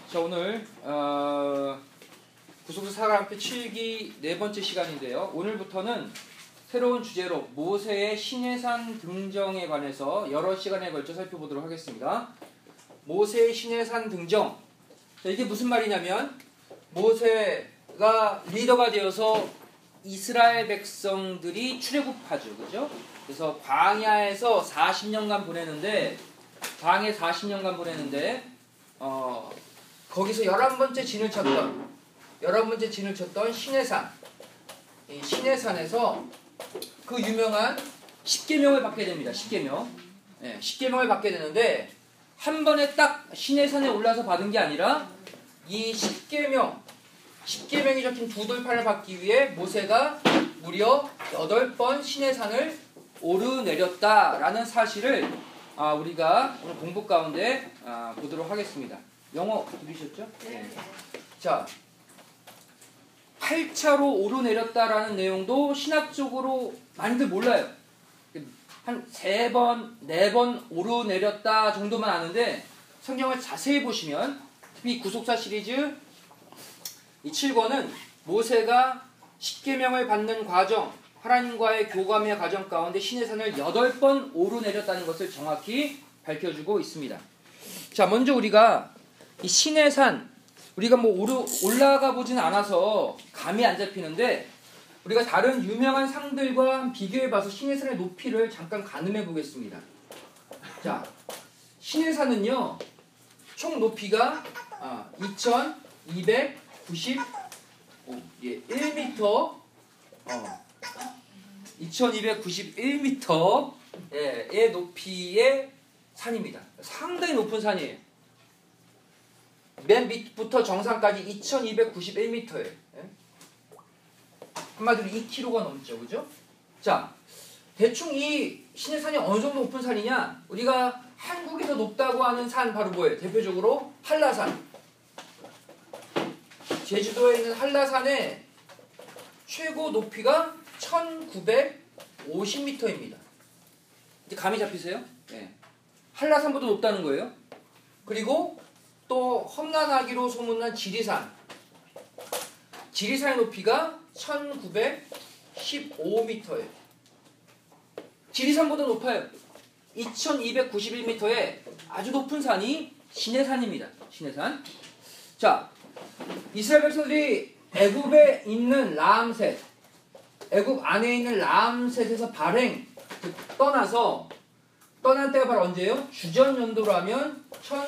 자, 오늘 구속사 사랑학교 7기 네 번째 시간인데요. 오늘부터는 새로운 주제로 모세의 시내산 등정에 관해서 여러 시간에 걸쳐 살펴보도록 하겠습니다. 모세의 시내산 등정. 자, 이게 무슨 말이냐면 모세가 리더가 되어서 이스라엘 백성들이 출애굽하죠. 그죠? 그래서 광야에서 40년간 보내는데 거기서 11번째 진을 쳤던 시내산. 이 시내산에서 그 유명한 10계명을 받게 됩니다. 10계명. 네, 10계명을 받게 되는데 한 번에 딱 시내산에 올라서 받은 게 아니라 이 10계명이 적힌 두 돌판을 받기 위해 모세가 무려 8번 시내산을 오르내렸다라는 사실을 우리가 오늘 공부 가운데 보도록 하겠습니다. 영어 들으셨죠? 네. 자, 8차로 오르내렸다라는 내용도 신학적으로 많이들 몰라요. 한 3번, 4번 오르내렸다 정도만 아는데 성경을 자세히 보시면 특히 구속사 시리즈 이 7권은 모세가 10계명을 받는 과정, 하나님과의 교감의 과정 가운데 시내산을 8번 오르내렸다는 것을 정확히 밝혀주고 있습니다. 자, 먼저 우리가 이 시내산, 우리가 올라가 보진 않아서 감이 안 잡히는데 우리가 다른 유명한 상들과 비교해 봐서 시내산의 높이를 잠깐 가늠해 보겠습니다. 자, 시내산은요, 총 높이가 2291m의 높이의 산입니다. 상당히 높은 산이에요. 맨 밑부터 정상까지 2291m예요. 한마디로 2km가 넘죠. 그죠? 자, 대충 이 시내산이 어느 정도 높은 산이냐? 우리가 한국에서 높다고 하는 산 바로 뭐예요? 대표적으로 한라산. 제주도에 있는 한라산의 최고 높이가 1950m입니다. 이제 감이 잡히세요? 네. 한라산보다 높다는 거예요. 그리고 또 험난하기로 소문난 지리산. 지리산의 높이가 1915m예요. 지리산보다 높아요. 2291m의 아주 높은 산이 시내산입니다. 시내산. 자, 이스라엘 백성들이 애굽에 있는 라암셋, 애굽 안에 있는 라암셋에서 떠난 때가 바로 언제예요? 주전 연도로 하면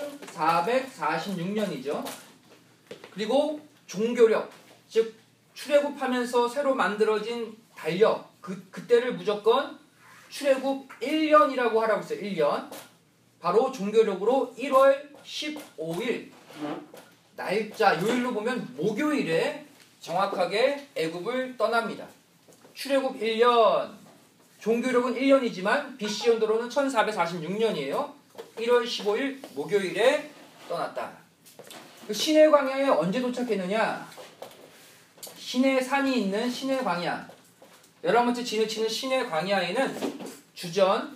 1446년이죠. 그리고 종교력, 즉 출애굽하면서 새로 만들어진 달력, 그때를 무조건 출애굽 1년이라고 하라고 했어요. 1년. 바로 종교력으로 1월 15일 날짜, 요일로 보면 목요일에 정확하게 애굽을 떠납니다. 출애굽 1년, 종교력은 1년이지만 BC 연도로는 1446년이에요. 1월 15일 목요일에 떠났다. 시내 광야에 언제 도착했느냐? 시내산이 있는 시내 광야, 11번째 진을 치는 시내 광야에는 주전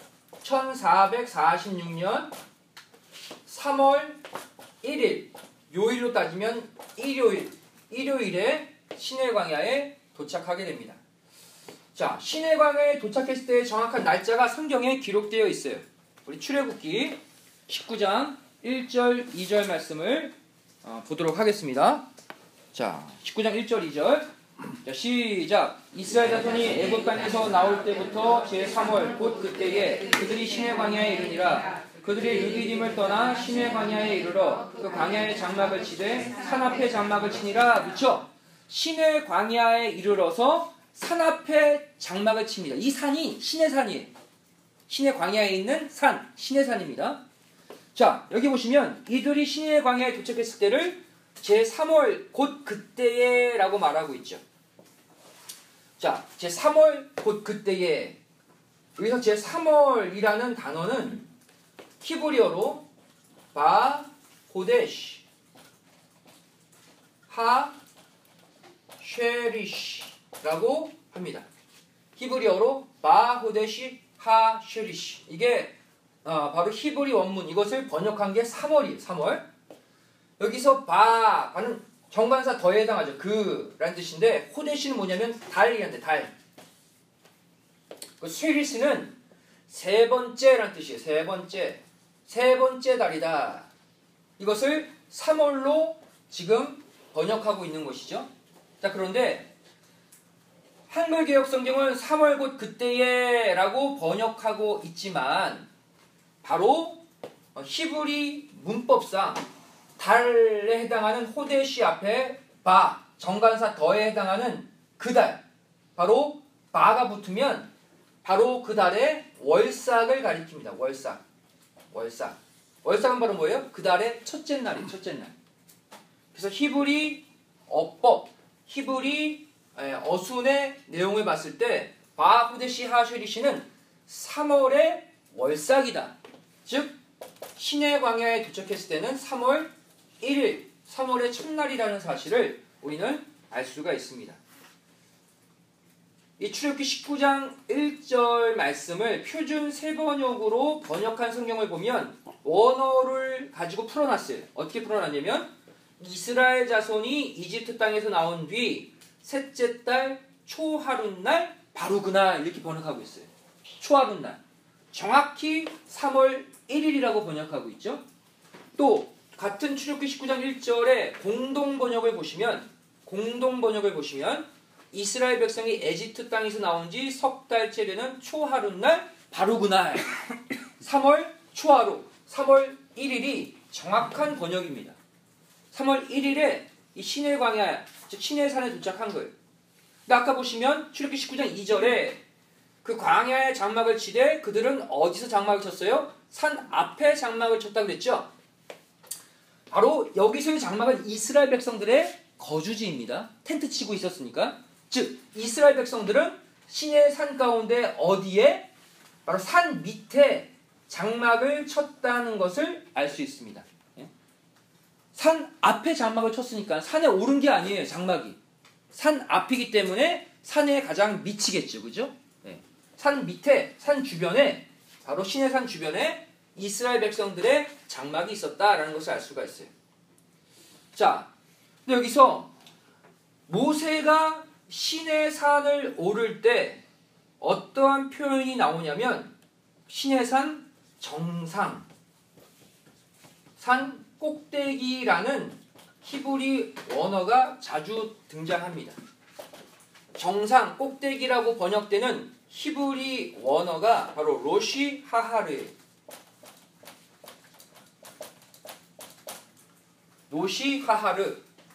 1446년 3월 1일, 요일로 따지면 일요일에 시내 광야에 도착하게 됩니다. 자, 시내 광야에 도착했을 때의 정확한 날짜가 성경에 기록되어 있어요. 우리 출애굽기 19장 1절 2절 말씀을 보도록 하겠습니다. 자, 19장 1절 2절. 자, 시작. 이스라엘 자손이 애굽 땅에서 나올 때부터 제3월 곧 그때에 그들이 시내 광야에 이르니라. 그들이 르비딤을 떠나 시내 광야에 이르러 그 광야의 장막을 치되 산 앞에 장막을 치니라. 그렇죠? 시내 광야에 이르러서 산 앞에 장막을 칩니다. 이 산이 시내산이에요. 시내 광야에 있는 산, 시내산입니다. 자, 여기 보시면 이들이 시내 광야에 도착했을 때를 제3월 곧 그때에 라고 말하고 있죠. 자, 제3월 곧 그때에, 여기서 제3월이라는 단어는 히브리어로 바 호데시 하 쉐리시라고 합니다. 히브리어로 바 호데시 하 쉐리시. 이게 바로 히브리 원문, 이것을 번역한 게 3월이에요. 3월. 여기서 바는 정관사 더에 해당하죠. 그라는 뜻인데 호데시는 뭐냐면 달이란데 달. 그 쉐리스는 세 번째라는 뜻이에요. 세 번째. 세 번째 달이다. 이것을 3월로 지금 번역하고 있는 것이죠. 자, 그런데 한글개혁성경은 3월 곧 그때에 라고 번역하고 있지만 바로 히브리 문법상 달에 해당하는 호데시 앞에 바, 정관사 더에 해당하는 그 달, 바로 바가 붙으면 바로 그 달의 월삭을 가리킵니다. 월삭. 월삭은 바로 뭐예요? 그 달의 첫째 날이에요. 첫째 날. 그래서 히브리 어법, 히브리 어순의 내용을 봤을 때 바, 호데시, 하쉐리시는 3월의 월삭이다. 즉 시내 광야에 도착했을 때는 3월 1일, 3월의 첫날이라는 사실을 우리는 알 수가 있습니다. 이 출애굽기 19장 1절 말씀을 표준 세번역으로 번역한 성경을 보면 원어를 가지고 풀어놨어요. 어떻게 풀어놨냐면 이스라엘 자손이 이집트 땅에서 나온 뒤 셋째 달 초하룻날 바로 그날 이렇게 번역하고 있어요. 초하룻날. 정확히 3월 1일이라고 번역하고 있죠. 또 같은 출애굽기 19장 1절에 공동번역을 보시면 이스라엘 백성이 에집트 땅에서 나온 지 석 달째 되는 초하룻날 바로 그날 3월 초하루 3월 1일이 정확한 번역입니다. 3월 1일에 이 시내 광야 즉 시내산에 도착한 거예요. 근데 아까 보시면 출애굽기 19장 2절에 그 광야에 장막을 치되 그들은 어디서 장막을 쳤어요? 산 앞에 장막을 쳤다고 그랬죠. 바로 여기서의 장막은 이스라엘 백성들의 거주지입니다. 텐트 치고 있었으니까. 즉 이스라엘 백성들은 시내 산 가운데 어디에? 바로 산 밑에 장막을 쳤다는 것을 알 수 있습니다. 산 앞에 장막을 쳤으니까 산에 오른 게 아니에요. 장막이. 산 앞이기 때문에 산에 가장 미치겠죠. 그죠? 산 밑에, 산 주변에, 바로 시내산 주변에 이스라엘 백성들의 장막이 있었다라는 것을 알 수가 있어요. 자, 근데 여기서 모세가 시내산을 오를 때 어떠한 표현이 나오냐면 시내산 정상, 산 꼭대기라는 히브리 원어가 자주 등장합니다. 정상, 꼭대기라고 번역되는 히브리 원어가 바로 로시 하하르예요. 로시 하하르.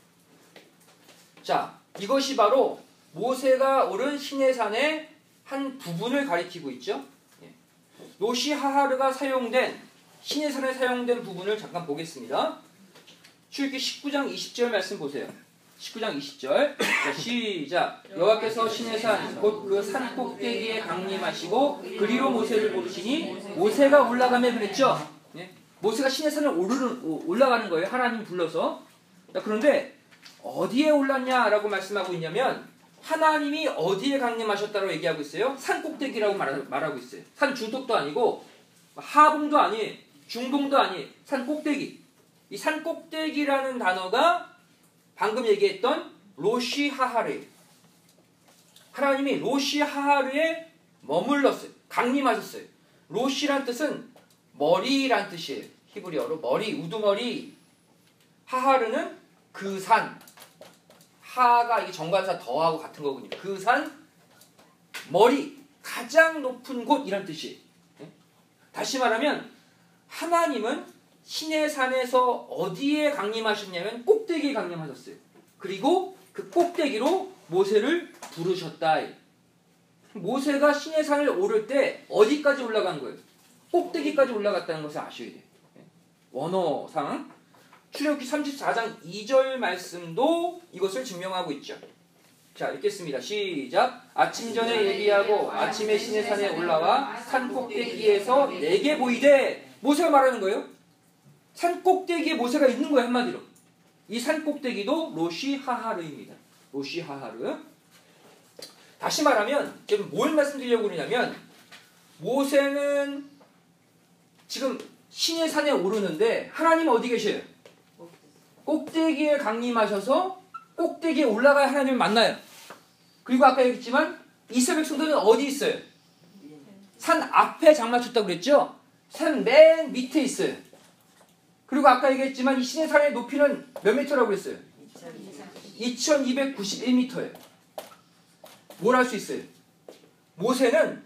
자, 이것이 바로 모세가 오른 시내산의 한 부분을 가리키고 있죠. 로시 하하르가 사용된 시내산에 사용된 부분을 잠깐 보겠습니다. 출애굽기 19장 20절 말씀 보세요. 19장 20절. 자, 시작. 여호와께서 시내산 곧 그 산 꼭대기에 강림하시고 그리로 모세를 부르시니 모세가 올라가며 그랬죠. 모세가 시내산을 올라가는 거예요. 하나님 불러서. 자, 그런데 어디에 올랐냐라고 말씀하고 있냐면 하나님이 어디에 강림하셨다고 얘기하고 있어요? 산 꼭대기라고 말하고 있어요. 산 중턱도 아니고 하봉도 아니, 중봉도 아니, 산 꼭대기. 이 산 꼭대기라는 단어가 방금 얘기했던 로시 하하르. 하나님이 로시 하하르에 머물렀어요. 강림하셨어요. 로시란 뜻은 머리란 뜻이에요. 히브리어로 머리, 우두머리. 하하르는 그 산. 하가 이게 정관사 더하고 같은 거군요. 그 산, 머리, 가장 높은 곳이란 뜻이에요. 다시 말하면 하나님은 시내산에서 어디에 강림하셨냐면 꼭대기에 강림하셨어요. 그리고 그 꼭대기로 모세를 부르셨다. 모세가 시내산을 오를 때 어디까지 올라간 거예요? 꼭대기까지 올라갔다는 것을 아셔야 돼요. 원어상 출애굽기 34장 2절 말씀도 이것을 증명하고 있죠. 자, 읽겠습니다. 시작. 아침 전에 예비하고 아침에 시내산에 올라와 산 꼭대기에서 내게 보이되 모세가 말하는 거예요. 산 꼭대기에 모세가 있는 거예요. 한마디로. 이 산 꼭대기도 로시 하하르입니다. 로시 하하르. 다시 말하면 지금 뭘 말씀드리려고 그러냐면 모세는 지금 시내산에 오르는데 하나님은 어디 계셔요? 꼭대기에 강림하셔서 꼭대기에 올라가야 하나님을 만나요. 그리고 아까 얘기했지만 이스라엘 백성들은 어디 있어요? 산 앞에 장막쳤다고 그랬죠? 산 맨 밑에 있어요. 그리고 아까 얘기했지만 이 시내산의 높이는 몇 미터라고 그랬어요? 2291m예요. 뭘 할 수 있어요? 모세는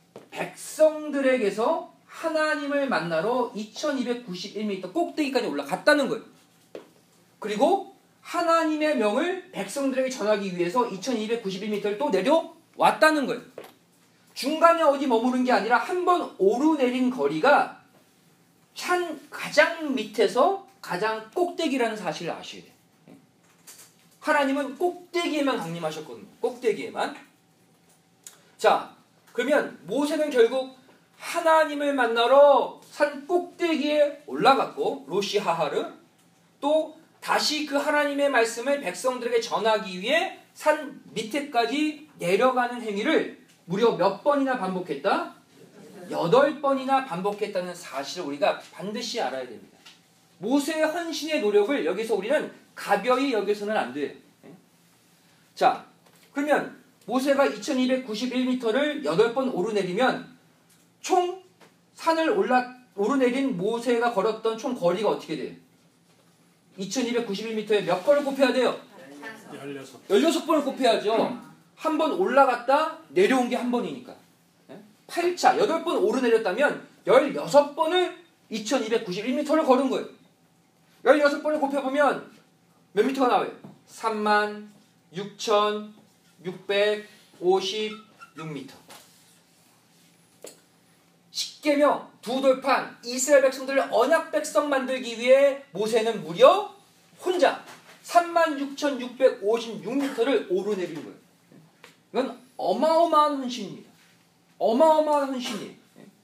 백성들에게서 하나님을 만나러 2291m 꼭대기까지 올라갔다는 거예요. 그리고 하나님의 명을 백성들에게 전하기 위해서 2291m를 또 내려왔다는 거예요. 중간에 어디 머무른 게 아니라 한 번 오르내린 거리가 산 가장 밑에서 가장 꼭대기라는 사실을 아셔야 돼요. 하나님은 꼭대기에만 강림하셨거든요. 꼭대기에만. 자, 그러면 모세는 결국 하나님을 만나러 산 꼭대기에 올라갔고 로시하하르, 또 다시 그 하나님의 말씀을 백성들에게 전하기 위해 산 밑에까지 내려가는 행위를 무려 몇 번이나 반복했다? 8번이나 반복했다는 사실을 우리가 반드시 알아야 됩니다. 모세의 헌신의 노력을 여기서 우리는 가벼이 여기서는 안 돼요. 자, 그러면 모세가 2291m를 8번 오르내리면 총 산을 오르내린 모세가 걸었던 총 거리가 어떻게 돼요? 2291m에 몇 번을 곱해야 돼요? 16번을 곱해야죠. 한 번 올라갔다 내려온 게 한 번이니까. 8차, 8번 오르내렸다면 16번을 2291m를 걸은 거예요. 16번을 곱해보면 몇 미터가 나와요? 36,656m. 십계명, 두 돌판, 이스라엘 백성들을 언약 백성 만들기 위해 모세는 무려 혼자 36,656m를 오르내린 거예요. 이건 어마어마한 헌신입니다. 어마어마한 헌신이에요.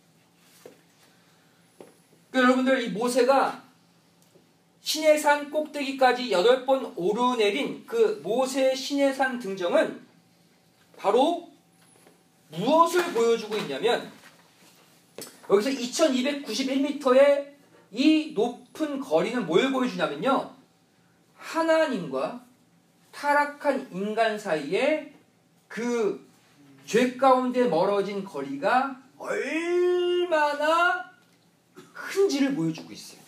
그러니까 여러분들, 이 모세가 시내산 꼭대기까지 8번 오르내린 그 모세의 시내산 등정은 바로 무엇을 보여주고 있냐면, 여기서 2291m의 이 높은 거리는 뭘 보여주냐면요, 하나님과 타락한 인간 사이에 그 죄 가운데 멀어진 거리가 얼마나 큰지를 보여주고 있어요.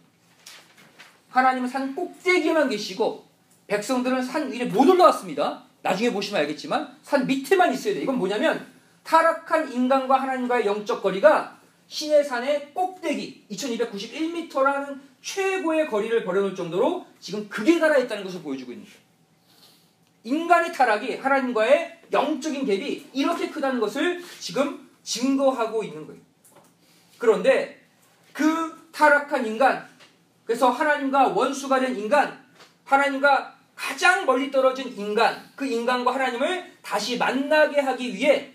하나님은 산 꼭대기에만 계시고 백성들은 산 위에 못 올라왔습니다. 나중에 보시면 알겠지만 산 밑에만 있어야 돼요. 이건 뭐냐면 타락한 인간과 하나님과의 영적 거리가 시내산의 꼭대기 2291m라는 최고의 거리를 벌여놓을 정도로 지금 극에 달하 있다는 것을 보여주고 있는 거예요. 인간의 타락이 하나님과의 영적인 갭이 이렇게 크다는 것을 지금 증거하고 있는 거예요. 그런데 그 타락한 인간, 그래서 하나님과 원수가 된 인간, 하나님과 가장 멀리 떨어진 인간, 그 인간과 하나님을 다시 만나게 하기 위해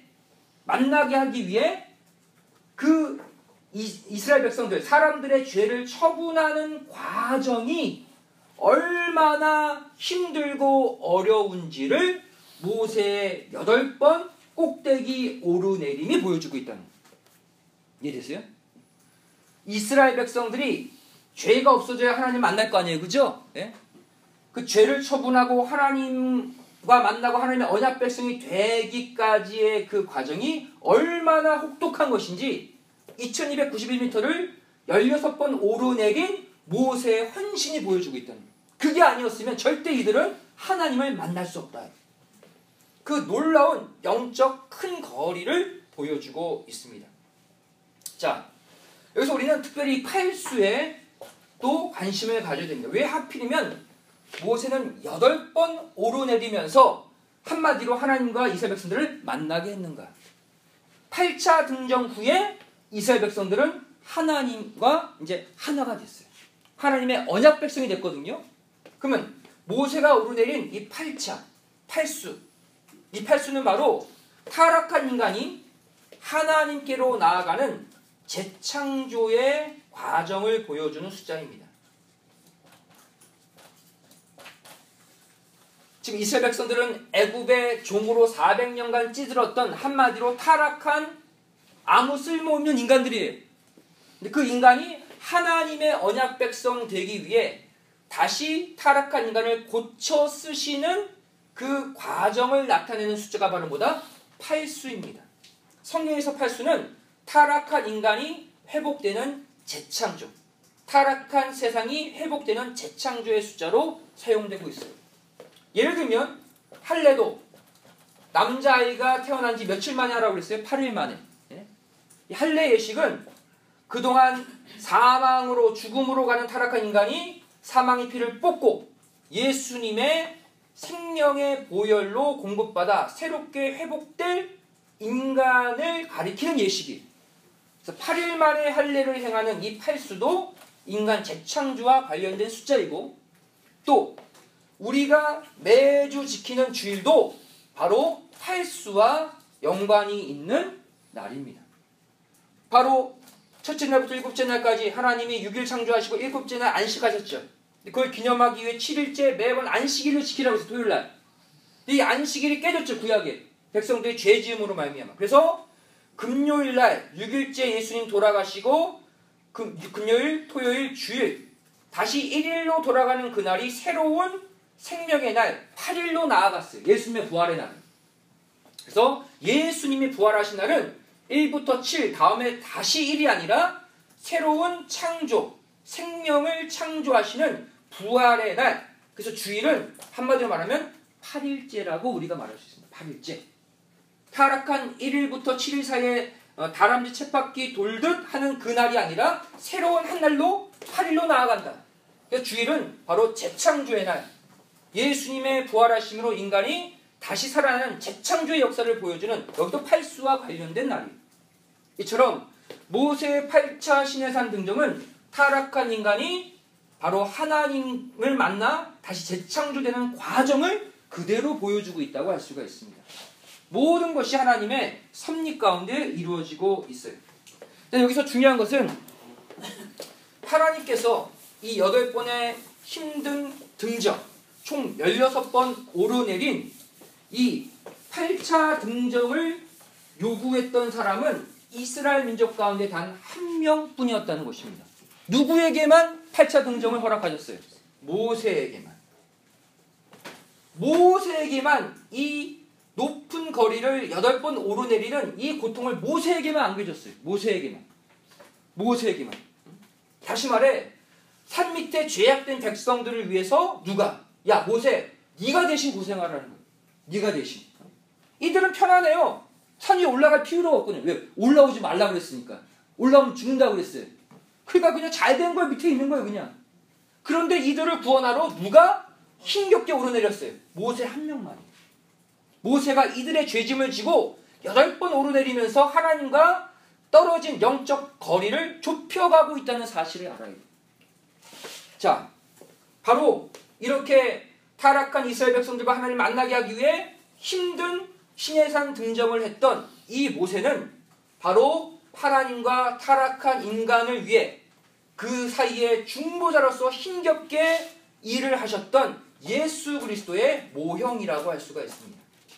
그 이스라엘 백성들, 사람들의 죄를 처분하는 과정이 얼마나 힘들고 어려운지를 모세의 8번 꼭대기 오르내림이 보여주고 있다는 거예요. 이해되세요? 이스라엘 백성들이 죄가 없어져야 하나님 만날 거 아니에요, 그죠? 예? 그 죄를 처분하고 하나님과 만나고 하나님의 언약 백성이 되기까지의 그 과정이 얼마나 혹독한 것인지 2291m를 16번 오르내린 모세의 헌신이 보여주고 있다는 거예요. 그게 아니었으면 절대 이들은 하나님을 만날 수 없다. 그 놀라운 영적 큰 거리를 보여주고 있습니다. 자, 여기서 우리는 특별히 팔수에 또 관심을 가져야 됩니다. 왜 하필이면 모세는 8번 오르내리면서 한마디로 하나님과 이스라엘 백성들을 만나게 했는가? 8차 등정 후에 이스라엘 백성들은 하나님과 이제 하나가 됐어요. 하나님의 언약 백성이 됐거든요. 그러면 모세가 오르내린 이 8차, 팔수, 이 팔수는 바로 타락한 인간이 하나님께로 나아가는 재창조의 과정을 보여주는 숫자입니다. 지금 이스라엘 백성들은 애굽의 종으로 400년간 찌들었던 한마디로 타락한 아무 쓸모없는 인간들이에요. 근데 그 인간이 하나님의 언약 백성 되기 위해 다시 타락한 인간을 고쳐 쓰시는 그 과정을 나타내는 숫자가 바로 뭐다? 팔수입니다. 성경에서 팔수는 타락한 인간이 회복되는 재창조, 타락한 세상이 회복되는 재창조의 숫자로 사용되고 있어요. 예를 들면 할례도 남자아이가 태어난 지 며칠 만에 하라고 그랬어요? 8일 만에. 이 할례 예식은 그동안 사망으로 죽음으로 가는 타락한 인간이 사망의 피를 뽑고 예수님의 생명의 보혈로 공급받아 새롭게 회복될 인간을 가리키는 예식이에요. 그래서 8일 만에 할례를 행하는 이 팔수도 인간 재창조와 관련된 숫자이고, 또 우리가 매주 지키는 주일도 바로 팔수와 연관이 있는 날입니다. 바로 첫째 날부터 일곱째 날까지 하나님이 6일 창조하시고 일곱째 날 안식하셨죠. 그걸 기념하기 위해 7일째 매번 안식일을 지키라고 해서 토요일날 이 안식일이 깨졌죠. 구약에 백성들의 죄지음으로 말미암아. 그래서 금요일날 6일째 예수님 돌아가시고 금요일, 토요일, 주일 다시 1일로 돌아가는 그날이 새로운 생명의 날 8일로 나아갔어요. 예수님의 부활의 날. 그래서 예수님이 부활하신 날은 1부터 7 다음에 다시 1이 아니라 새로운 창조, 생명을 창조하시는 부활의 날. 그래서 주일은 한마디로 말하면 8일째라고 우리가 말할 수 있습니다. 8일째. 타락한 1일부터 7일 사이에 다람쥐 쳇바퀴 돌듯 하는 그날이 아니라 새로운 한 날로 8일로 나아간다. 그래서 주일은 바로 재창조의 날. 예수님의 부활하심으로 인간이 다시 살아나는 재창조의 역사를 보여주는 여기도 팔수와 관련된 날이에요. 이처럼 모세의 8차 시내산 등정은 타락한 인간이 바로 하나님을 만나 다시 재창조되는 과정을 그대로 보여주고 있다고 할 수가 있습니다. 모든 것이 하나님의 섭리 가운데 이루어지고 있어요. 여기서 중요한 것은 하나님께서 이 8번의 힘든 등정, 총 16번 오르내린 이 8차 등정을 요구했던 사람은 이스라엘 민족 가운데 단 한 명뿐이었다는 것입니다. 누구에게만 8차 등정을 허락하셨어요? 모세에게만. 모세에게만 이 높은 거리를 8번 오르내리는 이 고통을 모세에게만 안겨줬어요. 모세에게만. 모세에게만. 다시 말해 산 밑에 죄악된 백성들을 위해서 누가? 야 모세 네가 대신 고생하라는 거예요. 네가 대신. 이들은 편안해요. 산 위에 올라갈 필요가 없거든요. 왜? 올라오지 말라고 그랬으니까. 올라오면 죽는다고 그랬어요. 그러니까 그냥 잘된 거 밑에 있는 거예요. 그냥. 그런데 이들을 구원하러 누가 힘겹게 오르내렸어요? 모세 한 명만. 모세가 이들의 죄짐을 지고 8번 오르내리면서 하나님과 떨어진 영적 거리를 좁혀가고 있다는 사실을 알아야 돼요. 자, 바로 이렇게 타락한 이스라엘 백성들과 하나님을 만나게 하기 위해 힘든 시내산 등정을 했던 이 모세는 바로 하나님과 타락한 인간을 위해 그 사이에 중보자로서 힘겹게 일을 하셨던 예수 그리스도의 모형이라고 할 수가 있습니다.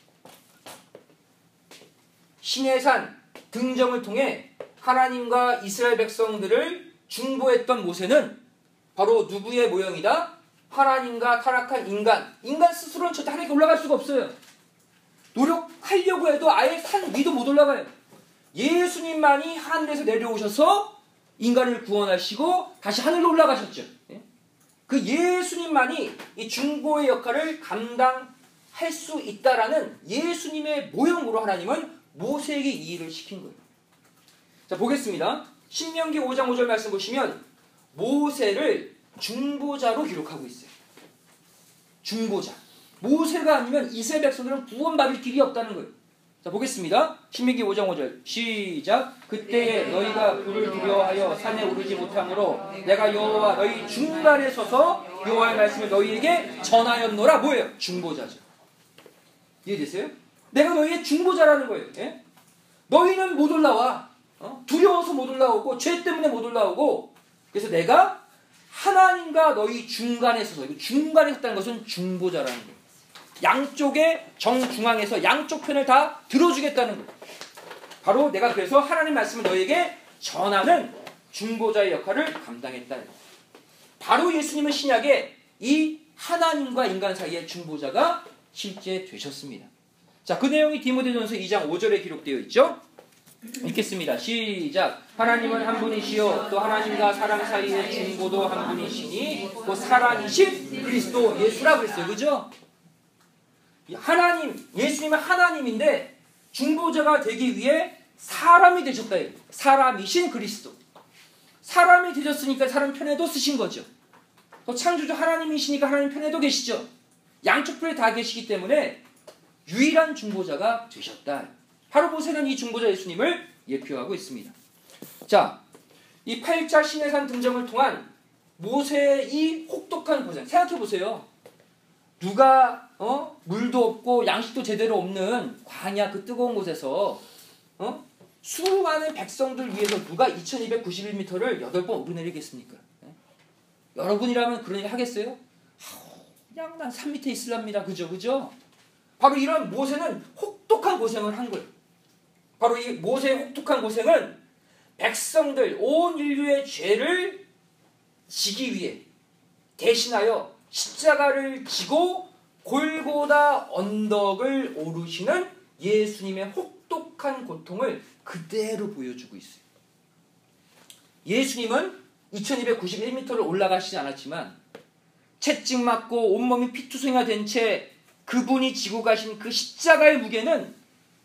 시내산 등정을 통해 하나님과 이스라엘 백성들을 중보했던 모세는 바로 누구의 모형이다? 하나님과 타락한 인간. 인간 스스로는 절대 하나님께 올라갈 수가 없어요. 노력하려고 해도 아예 산 위도 못 올라가요. 예수님만이 하늘에서 내려오셔서 인간을 구원하시고 다시 하늘로 올라가셨죠. 그 예수님만이 이 중보의 역할을 감당할 수 있다라는 예수님의 모형으로 하나님은 모세에게 이 일을 시킨 거예요. 자, 보겠습니다. 신명기 5장 5절 말씀 보시면 모세를 중보자로 기록하고 있어요. 중보자. 모세가 아니면 이스라엘 백성들은 구원받을 길이 없다는 거예요. 자, 보겠습니다. 신명기 5장 5절 시작. 그때에 너희가 불을 두려워하여 산에 오르지 못하므로 내가 여호와 너희 중간에 서서 여호와의 말씀을 너희에게 전하였노라. 뭐예요? 중보자죠. 이해되세요? 내가 너희의 중보자라는 거예요. 예? 너희는 못 올라와. 두려워서 못 올라오고 죄 때문에 못 올라오고, 그래서 내가 하나님과 너희 중간에 서서, 중간에 섰다는 것은 중보자라는 거예요. 양쪽의 정중앙에서 양쪽 편을 다 들어주겠다는 거예요. 바로 내가 그래서 하나님 말씀을 너희에게 전하는 중보자의 역할을 감당했다는 거예요. 바로 예수님은 신약에 이 하나님과 인간 사이의 중보자가 실제 되셨습니다. 자, 그 내용이 디모데전서 2장 5절에 기록되어 있죠. 읽겠습니다. 시작. 하나님은 한 분이시요 또 하나님과 사람 사이의 중보도 한 분이시니 또 사랑이신 그리스도 예수라 그랬어요. 그죠? 하나님, 예수님은 하나님인데 중보자가 되기 위해 사람이 되셨다. 사람이신 그리스도. 사람이 되셨으니까 사람 편에도 쓰신 거죠. 또 창조주 하나님이시니까 하나님 편에도 계시죠. 양쪽 편에 다 계시기 때문에 유일한 중보자가 되셨다. 바로 모세는 이 중보자 예수님을 예표하고 있습니다. 자, 이 8차 시내산 등정을 통한 모세의 이 혹독한 고생 생각해보세요. 누가 물도 없고 양식도 제대로 없는 광야 그 뜨거운 곳에서 수많은 백성들 위해서 누가 2291m를 8번 오르내리겠습니까? 여러분이라면 그런 일 하겠어요? 그냥 난 산 밑에 있으랍니다. 그죠? 바로 이런 모세는 혹독한 고생을 한 거예요. 바로 이 모세의 혹독한 고생은 백성들, 온 인류의 죄를 지기 위해 대신하여 십자가를 지고 골고다 언덕을 오르시는 예수님의 혹독한 고통을 그대로 보여주고 있어요. 예수님은 2291m를 올라가시지 않았지만 채찍 맞고 온몸이 피투성이가 된 채 그분이 지고 가신 그 십자가의 무게는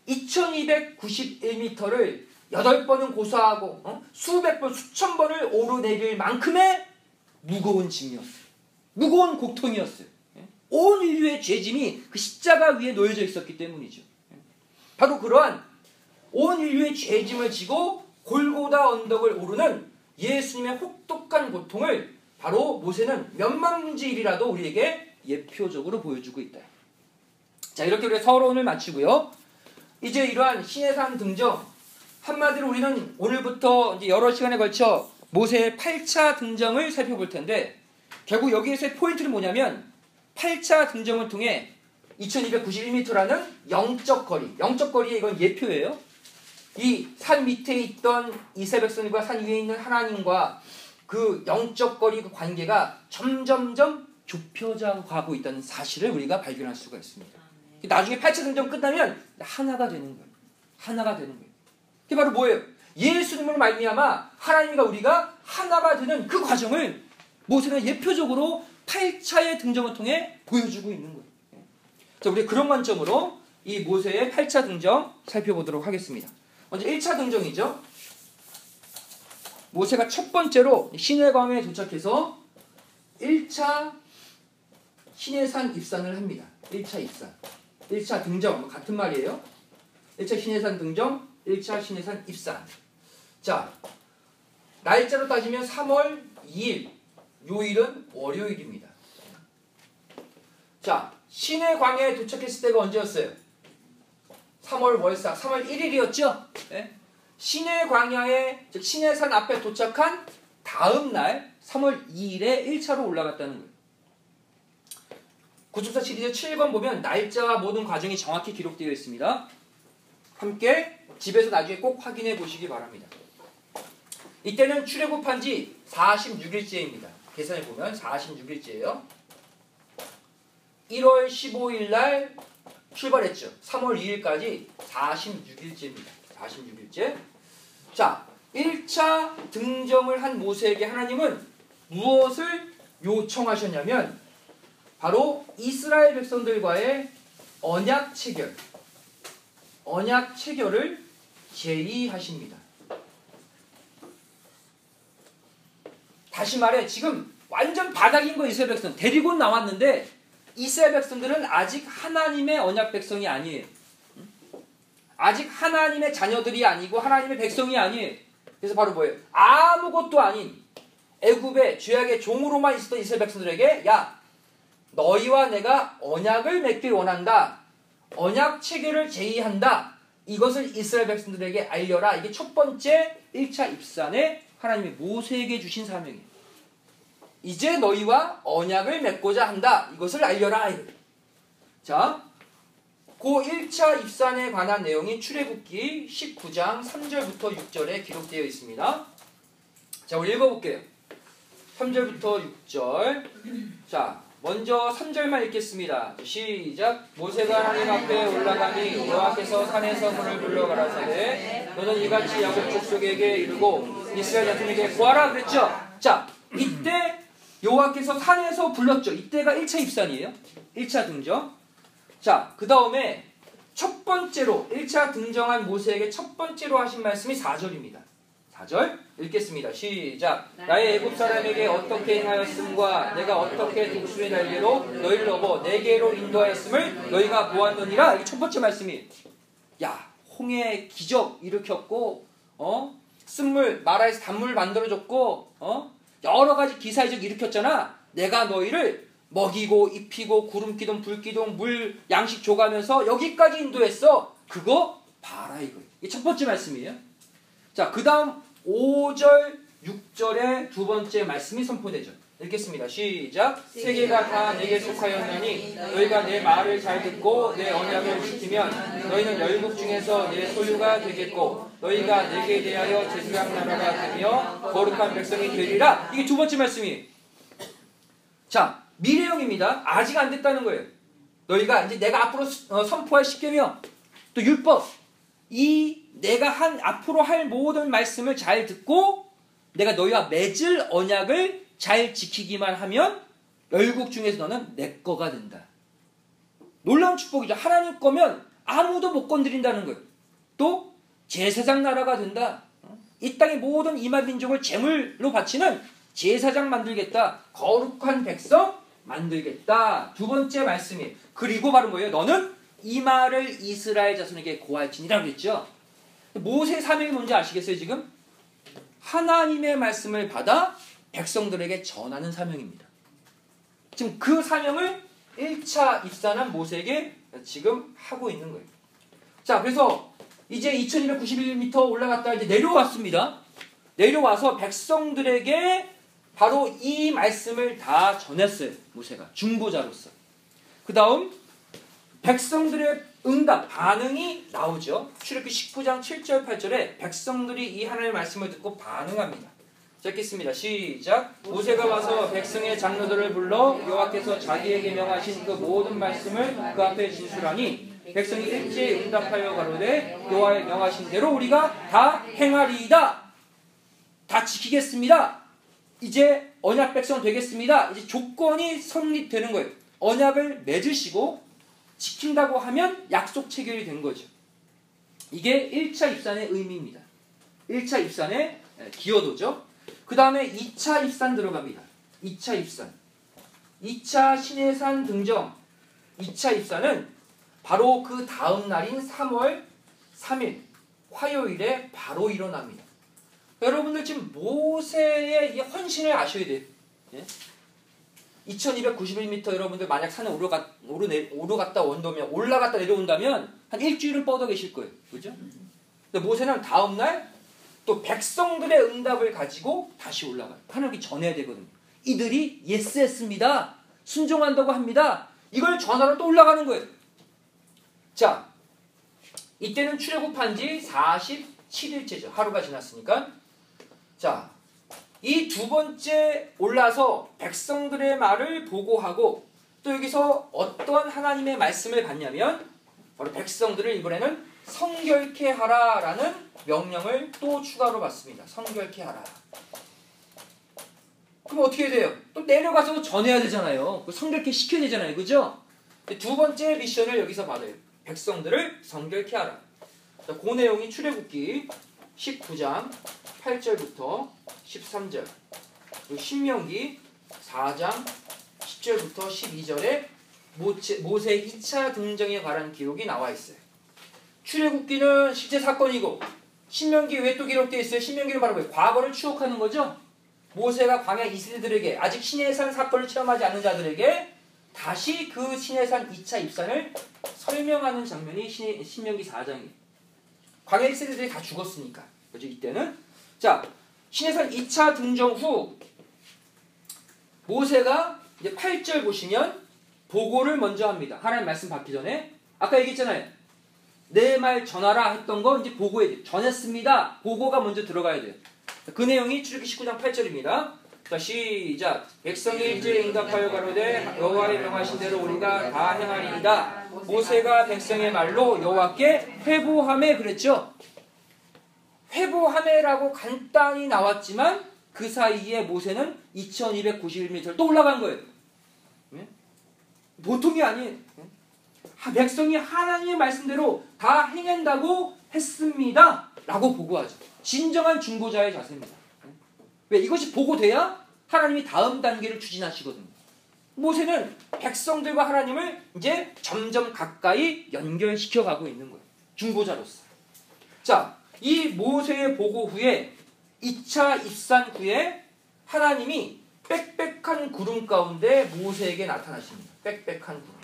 2291m를 8번은 고사하고 수백 번, 수천 번을 오르내릴 만큼의 무거운 짐이었어요. 무거운 고통이었어요. 온 인류의 죄짐이 그 십자가 위에 놓여져 있었기 때문이죠. 바로 그러한 온 인류의 죄짐을 지고 골고다 언덕을 오르는 예수님의 혹독한 고통을 바로 모세는 몇만분지일이라도 우리에게 예표적으로 보여주고 있다. 자, 이렇게 우리가 서론을 마치고요. 이제 이러한 시내산 등정, 한마디로 우리는 오늘부터 이제 여러 시간에 걸쳐 모세의 8차 등정을 살펴볼 텐데, 결국 여기에서의 포인트는 뭐냐면 8차 등정을 통해 2291m라는 영적 거리에 이건 예표예요. 이 산 밑에 있던 이스라엘 백성들과 산 위에 있는 하나님과 그 영적 거리 그 관계가 점점점 좁혀져 가고 있다는 사실을 우리가 발견할 수가 있습니다. 나중에 8차 등정 끝나면 하나가 되는 거예요. 하나가 되는 거예요. 그게 바로 뭐예요? 예수님을 말미암아 하나님과 우리가 하나가 되는 그 과정을 모세는 예표적으로 8차의 등정을 통해 보여주고 있는 거예요. 자, 우리 그런 관점으로 이 모세의 8차 등정 살펴보도록 하겠습니다. 먼저 1차 등정이죠. 모세가 첫 번째로 시내광야에 도착해서 1차 시내산 입산을 합니다. 1차 입산. 1차 등정, 같은 말이에요. 1차 시내산 등정, 1차 시내산 입산. 자, 날짜로 따지면 3월 2일, 요일은 월요일입니다. 자, 시내 광야에 도착했을 때가 언제였어요? 3월 월삭, 3월 1일이었죠? 네? 시내 광야에, 즉 시내산 앞에 도착한 다음 날 3월 2일에 1차로 올라갔다는 거예요. 구축사 시리즈 7권 보면 날짜와 모든 과정이 정확히 기록되어 있습니다. 함께 집에서 나중에 꼭 확인해 보시기 바랍니다. 이때는 출애굽한 지 46일째입니다. 계산해 보면 46일째예요. 1월 15일 날 출발했죠. 3월 2일까지 46일째입니다. 46일째. 자, 1차 등정을 한 모세에게 하나님은 무엇을 요청하셨냐면 바로 이스라엘 백성들과의 언약 체결을 제의하십니다. 다시 말해 지금 완전 바닥인 거 이스라엘 백성 데리고 나왔는데 이스라엘 백성들은 아직 하나님의 언약 백성이 아니에요. 아직 하나님의 자녀들이 아니고 하나님의 백성이 아니에요. 그래서 바로 뭐예요? 아무것도 아닌 애굽의 죄악의 종으로만 있었던 이스라엘 백성들에게 야, 너희와 내가 언약을 맺길 원한다. 언약 체결을 제의한다. 이것을 이스라엘 백성들에게 알려라. 이게 첫 번째 1차 입산에 하나님이 모세에게 주신 사명이에요. 이제 너희와 언약을 맺고자 한다. 이것을 알려라. 자, 그 1차 입산에 관한 내용이 출애굽기 19장 3절부터 6절에 기록되어 있습니다. 자, 우리 읽어볼게요. 3절부터 6절. 자, 먼저 3절만 읽겠습니다. 시작. 모세가 하나님 앞에 올라가니 여호와께서 산에서 그를 불러 가라사대 너는 이같이 야곱 족속에게 이르고 이스라엘 자손에게 구하라 그랬죠. 자, 이때 여호와께서 산에서 불렀죠. 이때가 1차 입산이에요. 1차 등정. 자, 그 다음에 첫 번째로 1차 등정한 모세에게 첫 번째로 하신 말씀이 4절입니다. 4절 읽겠습니다. 시작. 나의 애굽 사람에게 어떻게 행하였음과 내가 어떻게 독수리 날개로 너희를 업어 내게로 인도하였음을 너희가 보았느니라. 이게 첫 번째 말씀이에요. 야, 홍해 기적 일으켰고 쓴물 마라에서 단물 만들어줬고 여러 가지 기사이적 일으켰잖아. 내가 너희를 먹이고 입히고 구름 기둥 불 기둥 물 양식 줘가면서 여기까지 인도했어. 그거 봐라 이거. 이게 첫 번째 말씀이에요. 자, 그 다음 5절 6절의 두 번째 말씀이 선포되죠. 읽겠습니다. 시작. 세계가 다 내게 속하였나니 너희가 내 말을 잘 듣고 내 언약을 지키면 너희는 열국 중에서 내 소유가 되겠고 너희가 내게 대하여 제사장 나라가 되며 거룩한 백성이 되리라. 이게 두 번째 말씀이에요. 자, 미래형입니다. 아직 안 됐다는 거예요. 너희가 이제 내가 앞으로 선포할 십계명 또 율법 이 내가 앞으로 할 모든 말씀을 잘 듣고 내가 너희와 맺을 언약을 잘 지키기만 하면 열국 중에서 너는 내 거가 된다. 놀라운 축복이죠. 하나님 거면 아무도 못 건드린다는 거예요. 또 제사장 나라가 된다. 이 땅의 모든 이만 민족을 제물로 바치는 제사장 만들겠다. 거룩한 백성 만들겠다. 두 번째 말씀이 그리고 바로 뭐예요? 너는 이 말을 이스라엘 자손에게 고할지니라 그랬죠. 모세 사명이 뭔지 아시겠어요 지금? 하나님의 말씀을 받아 백성들에게 전하는 사명입니다. 지금 그 사명을 1차 입산한 모세에게 지금 하고 있는 거예요. 자, 그래서 이제 2291m 올라갔다 이제 내려왔습니다. 내려와서 백성들에게 바로 이 말씀을 다 전했어요. 모세가 중보자로서. 그 다음 백성들의 응답, 반응이 나오죠. 출애굽기 19장 7절 8절에 백성들이 이 하나님의 말씀을 듣고 반응합니다. 자, 읽겠습니다. 시작. 모세가 와서 백성의 장로들을 불러 여호와께서 자기에게 명하신 그 모든 말씀을 그 앞에 진술하니 백성이 일제히 응답하여 가로되 여호와의 명하신 대로 우리가 다 행하리이다. 다 지키겠습니다. 이제 언약 백성 되겠습니다. 이제 조건이 성립되는 거예요. 언약을 맺으시고 지킨다고 하면 약속 체결이 된 거죠. 이게 1차 입산의 의미입니다. 1차 입산의 기여도죠. 그 다음에 2차 입산 들어갑니다. 2차 입산. 2차 시내산 등정. 2차 입산은 바로 그 다음 날인 3월 3일 화요일에 바로 일어납니다. 여러분들 지금 모세의 이 헌신을 아셔야 돼요. 예? 2291m 여러분들 만약 산에 오르갔다 온다면 올라갔다 내려온다면 한 일주일은 뻗어 계실 거예요. 그죠? 근데 모세는 다음날 또 백성들의 응답을 가지고 다시 올라가요. 하나님께 전해야 되거든요. 이들이 예스 했습니다. 순종한다고 합니다. 이걸 전하러 또 올라가는 거예요. 자, 이때는 출애굽한 지 47일째죠. 하루가 지났으니까. 자, 이 두 번째 올라서 백성들의 말을 보고하고 또 여기서 어떤 하나님의 말씀을 받냐면 바로 백성들을 이번에는 성결케 하라라는 명령을 또 추가로 받습니다. 성결케 하라. 그럼 어떻게 돼요? 또 내려가서 전해야 되잖아요. 성결케 시켜야 되잖아요. 그죠? 두 번째 미션을 여기서 받아요. 백성들을 성결케 하라. 자, 그 내용이 출애굽기 19장 8절부터 13절 그리고 신명기 4장 10절부터 12절에 모세 2차 등정에 관한 기록이 나와 있어요. 출애굽기는 실제 사건이고 신명기 왜 또 기록되어 있어요? 신명기는 바로 뭐예요? 과거를 추억하는 거죠. 모세가 광야 이스라엘들에게 아직 시내산 사건을 체험하지 않은 자들에게 다시 그 시내산 2차 입산을 설명하는 장면이 신명기 4장이에요. 광야 이스라엘들이 다 죽었으니까. 그죠? 이때는. 자, 시내산 2차 등정 후 모세가 이제 8절 보시면 보고를 먼저 합니다. 하나님 말씀 받기 전에 아까 얘기했잖아요. 내 말 전하라 했던 거 이제 보고해야 돼요. 전했습니다. 보고가 먼저 들어가야 돼요. 그 내용이 출애굽기 19장 8절입니다. 자, 시작. 백성이 일제히 응답하여 가로되 여호와의 명하신 대로 우리가 다 행하리이다. 모세가 백성의 말로 여호와께 회보하매 그랬죠. 회보하매라고 간단히 나왔지만 그 사이에 모세는 2291m를 또 올라간 거예요. 보통이 아니에요. 백성이 하나님의 말씀대로 다 행한다고 했습니다. 라고 보고하죠. 진정한 중보자의 자세입니다. 왜? 이것이 보고돼야 하나님이 다음 단계를 추진하시거든요. 모세는 백성들과 하나님을 이제 점점 가까이 연결시켜 가고 있는 거예요. 중보자로서. 자, 이 모세의 보고 후에 2차 입산 후에 하나님이 빽빽한 구름 가운데 모세에게 나타나십니다. 빽빽한 구름.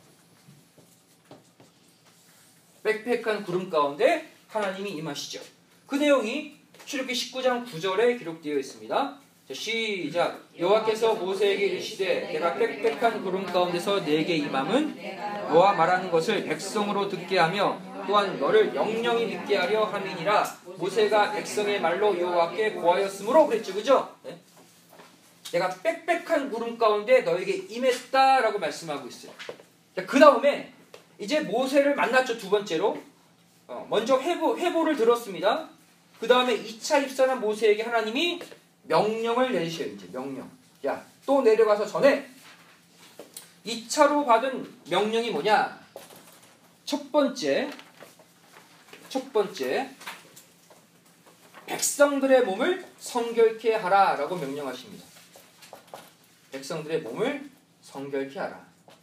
빽빽한 구름 가운데 하나님이 임하시죠. 그 내용이 출애굽기 19장 9절에 기록되어 있습니다. 자, 시작. 여호와께서 모세에게 이르시되 내가 빽빽한 구름 가운데서 내게 임함은 너와 말하는 것을 백성으로 듣게 하며 또한 너를 영영히 믿게 하려 함이니라. 모세가 백성의 말로 여호와께 고하였으므로 그랬죠. 그죠? 네? 내가 빽빽한 구름 가운데 너에게 임했다라고 말씀하고 있어요. 그 다음에 이제 모세를 만났죠. 두 번째로. 먼저 회보를 들었습니다. 그 다음에 2차 입산한 모세에게 하나님이 명령을 내리셔요. 이제 명령. 야, 또 내려가서 전에 2차로 받은 명령이 뭐냐? 첫 번째 백성들의 몸을 성결케 하라라고 명령하십니다. 백성들의 몸을 성결케 하라.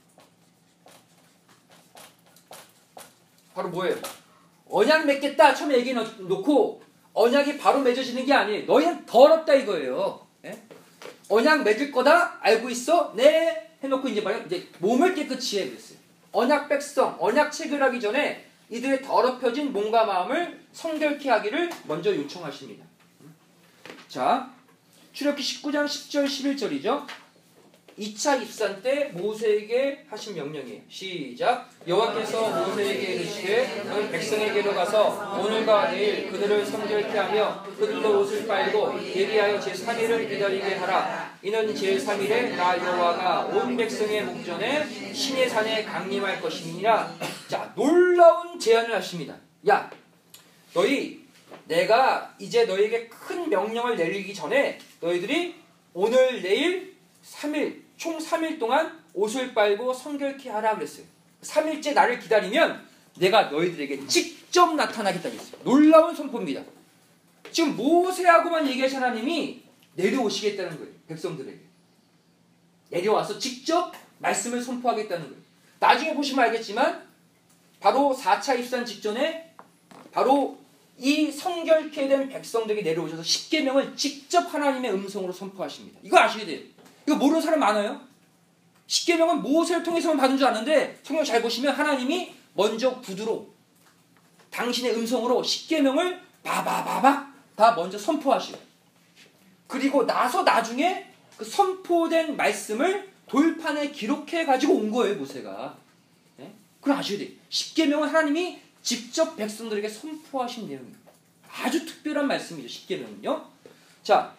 바로 뭐예요? 언약 맺겠다 처음에 얘기 놓고 언약이 바로 맺어지는 게 아니에요. 너희는 더럽다 이거예요. 네? 언약 맺을 거다 알고 있어? 네 해놓고 이제 몸을 깨끗이 해 그랬어요. 언약 백성, 언약 체결하기 전에 이들의 더럽혀진 몸과 마음을 성결케 하기를 먼저 요청하십니다. 자, 출애굽기 19장 10절 11절이죠. 2차 입산 때 모세에게 하신 명령이에요. 시작. 여호와께서 모세에게 이르시되 너희 백성에게로 가서 오늘과 내일 그들을 성결케 하며 그들로 옷을 빨고 예비하여 제3일을 기다리게 하라. 이는 제3일에 나 여호와가 온 백성의 목전에 신의 산에 강림할 것임이니라. 자, 놀라운 제안을 하십니다. 야, 너희 내가 이제 너희에게 큰 명령을 내리기 전에 너희들이 오늘 내일 3일 총 3일 동안 옷을 빨고 성결케 하라 그랬어요. 3일째 나를 기다리면 내가 너희들에게 직접 나타나겠다 그랬어요. 놀라운 선포입니다. 지금 모세하고만 얘기하신 하나님이 내려오시겠다는 거예요. 백성들에게. 내려와서 직접 말씀을 선포하겠다는 거예요. 나중에 보시면 알겠지만 바로 4차 입산 직전에 바로 이 성결케 된 백성들에게 내려오셔서 십계명을 직접 하나님의 음성으로 선포하십니다. 이거 아셔야 돼요. 이거 모르는 사람 많아요. 십계명은 모세를 통해서만 받은 줄 아는데 성경 잘 보시면 하나님이 먼저 구두로 당신의 음성으로 십계명을 바바바박 다 먼저 선포하시고 그리고 나서 나중에 그 선포된 말씀을 돌판에 기록해 가지고 온 거예요. 모세가. 네? 그걸 아셔야 돼요. 십계명은 하나님이 직접 백성들에게 선포하신 내용이에요. 아주 특별한 말씀이죠. 십계명은요. 자,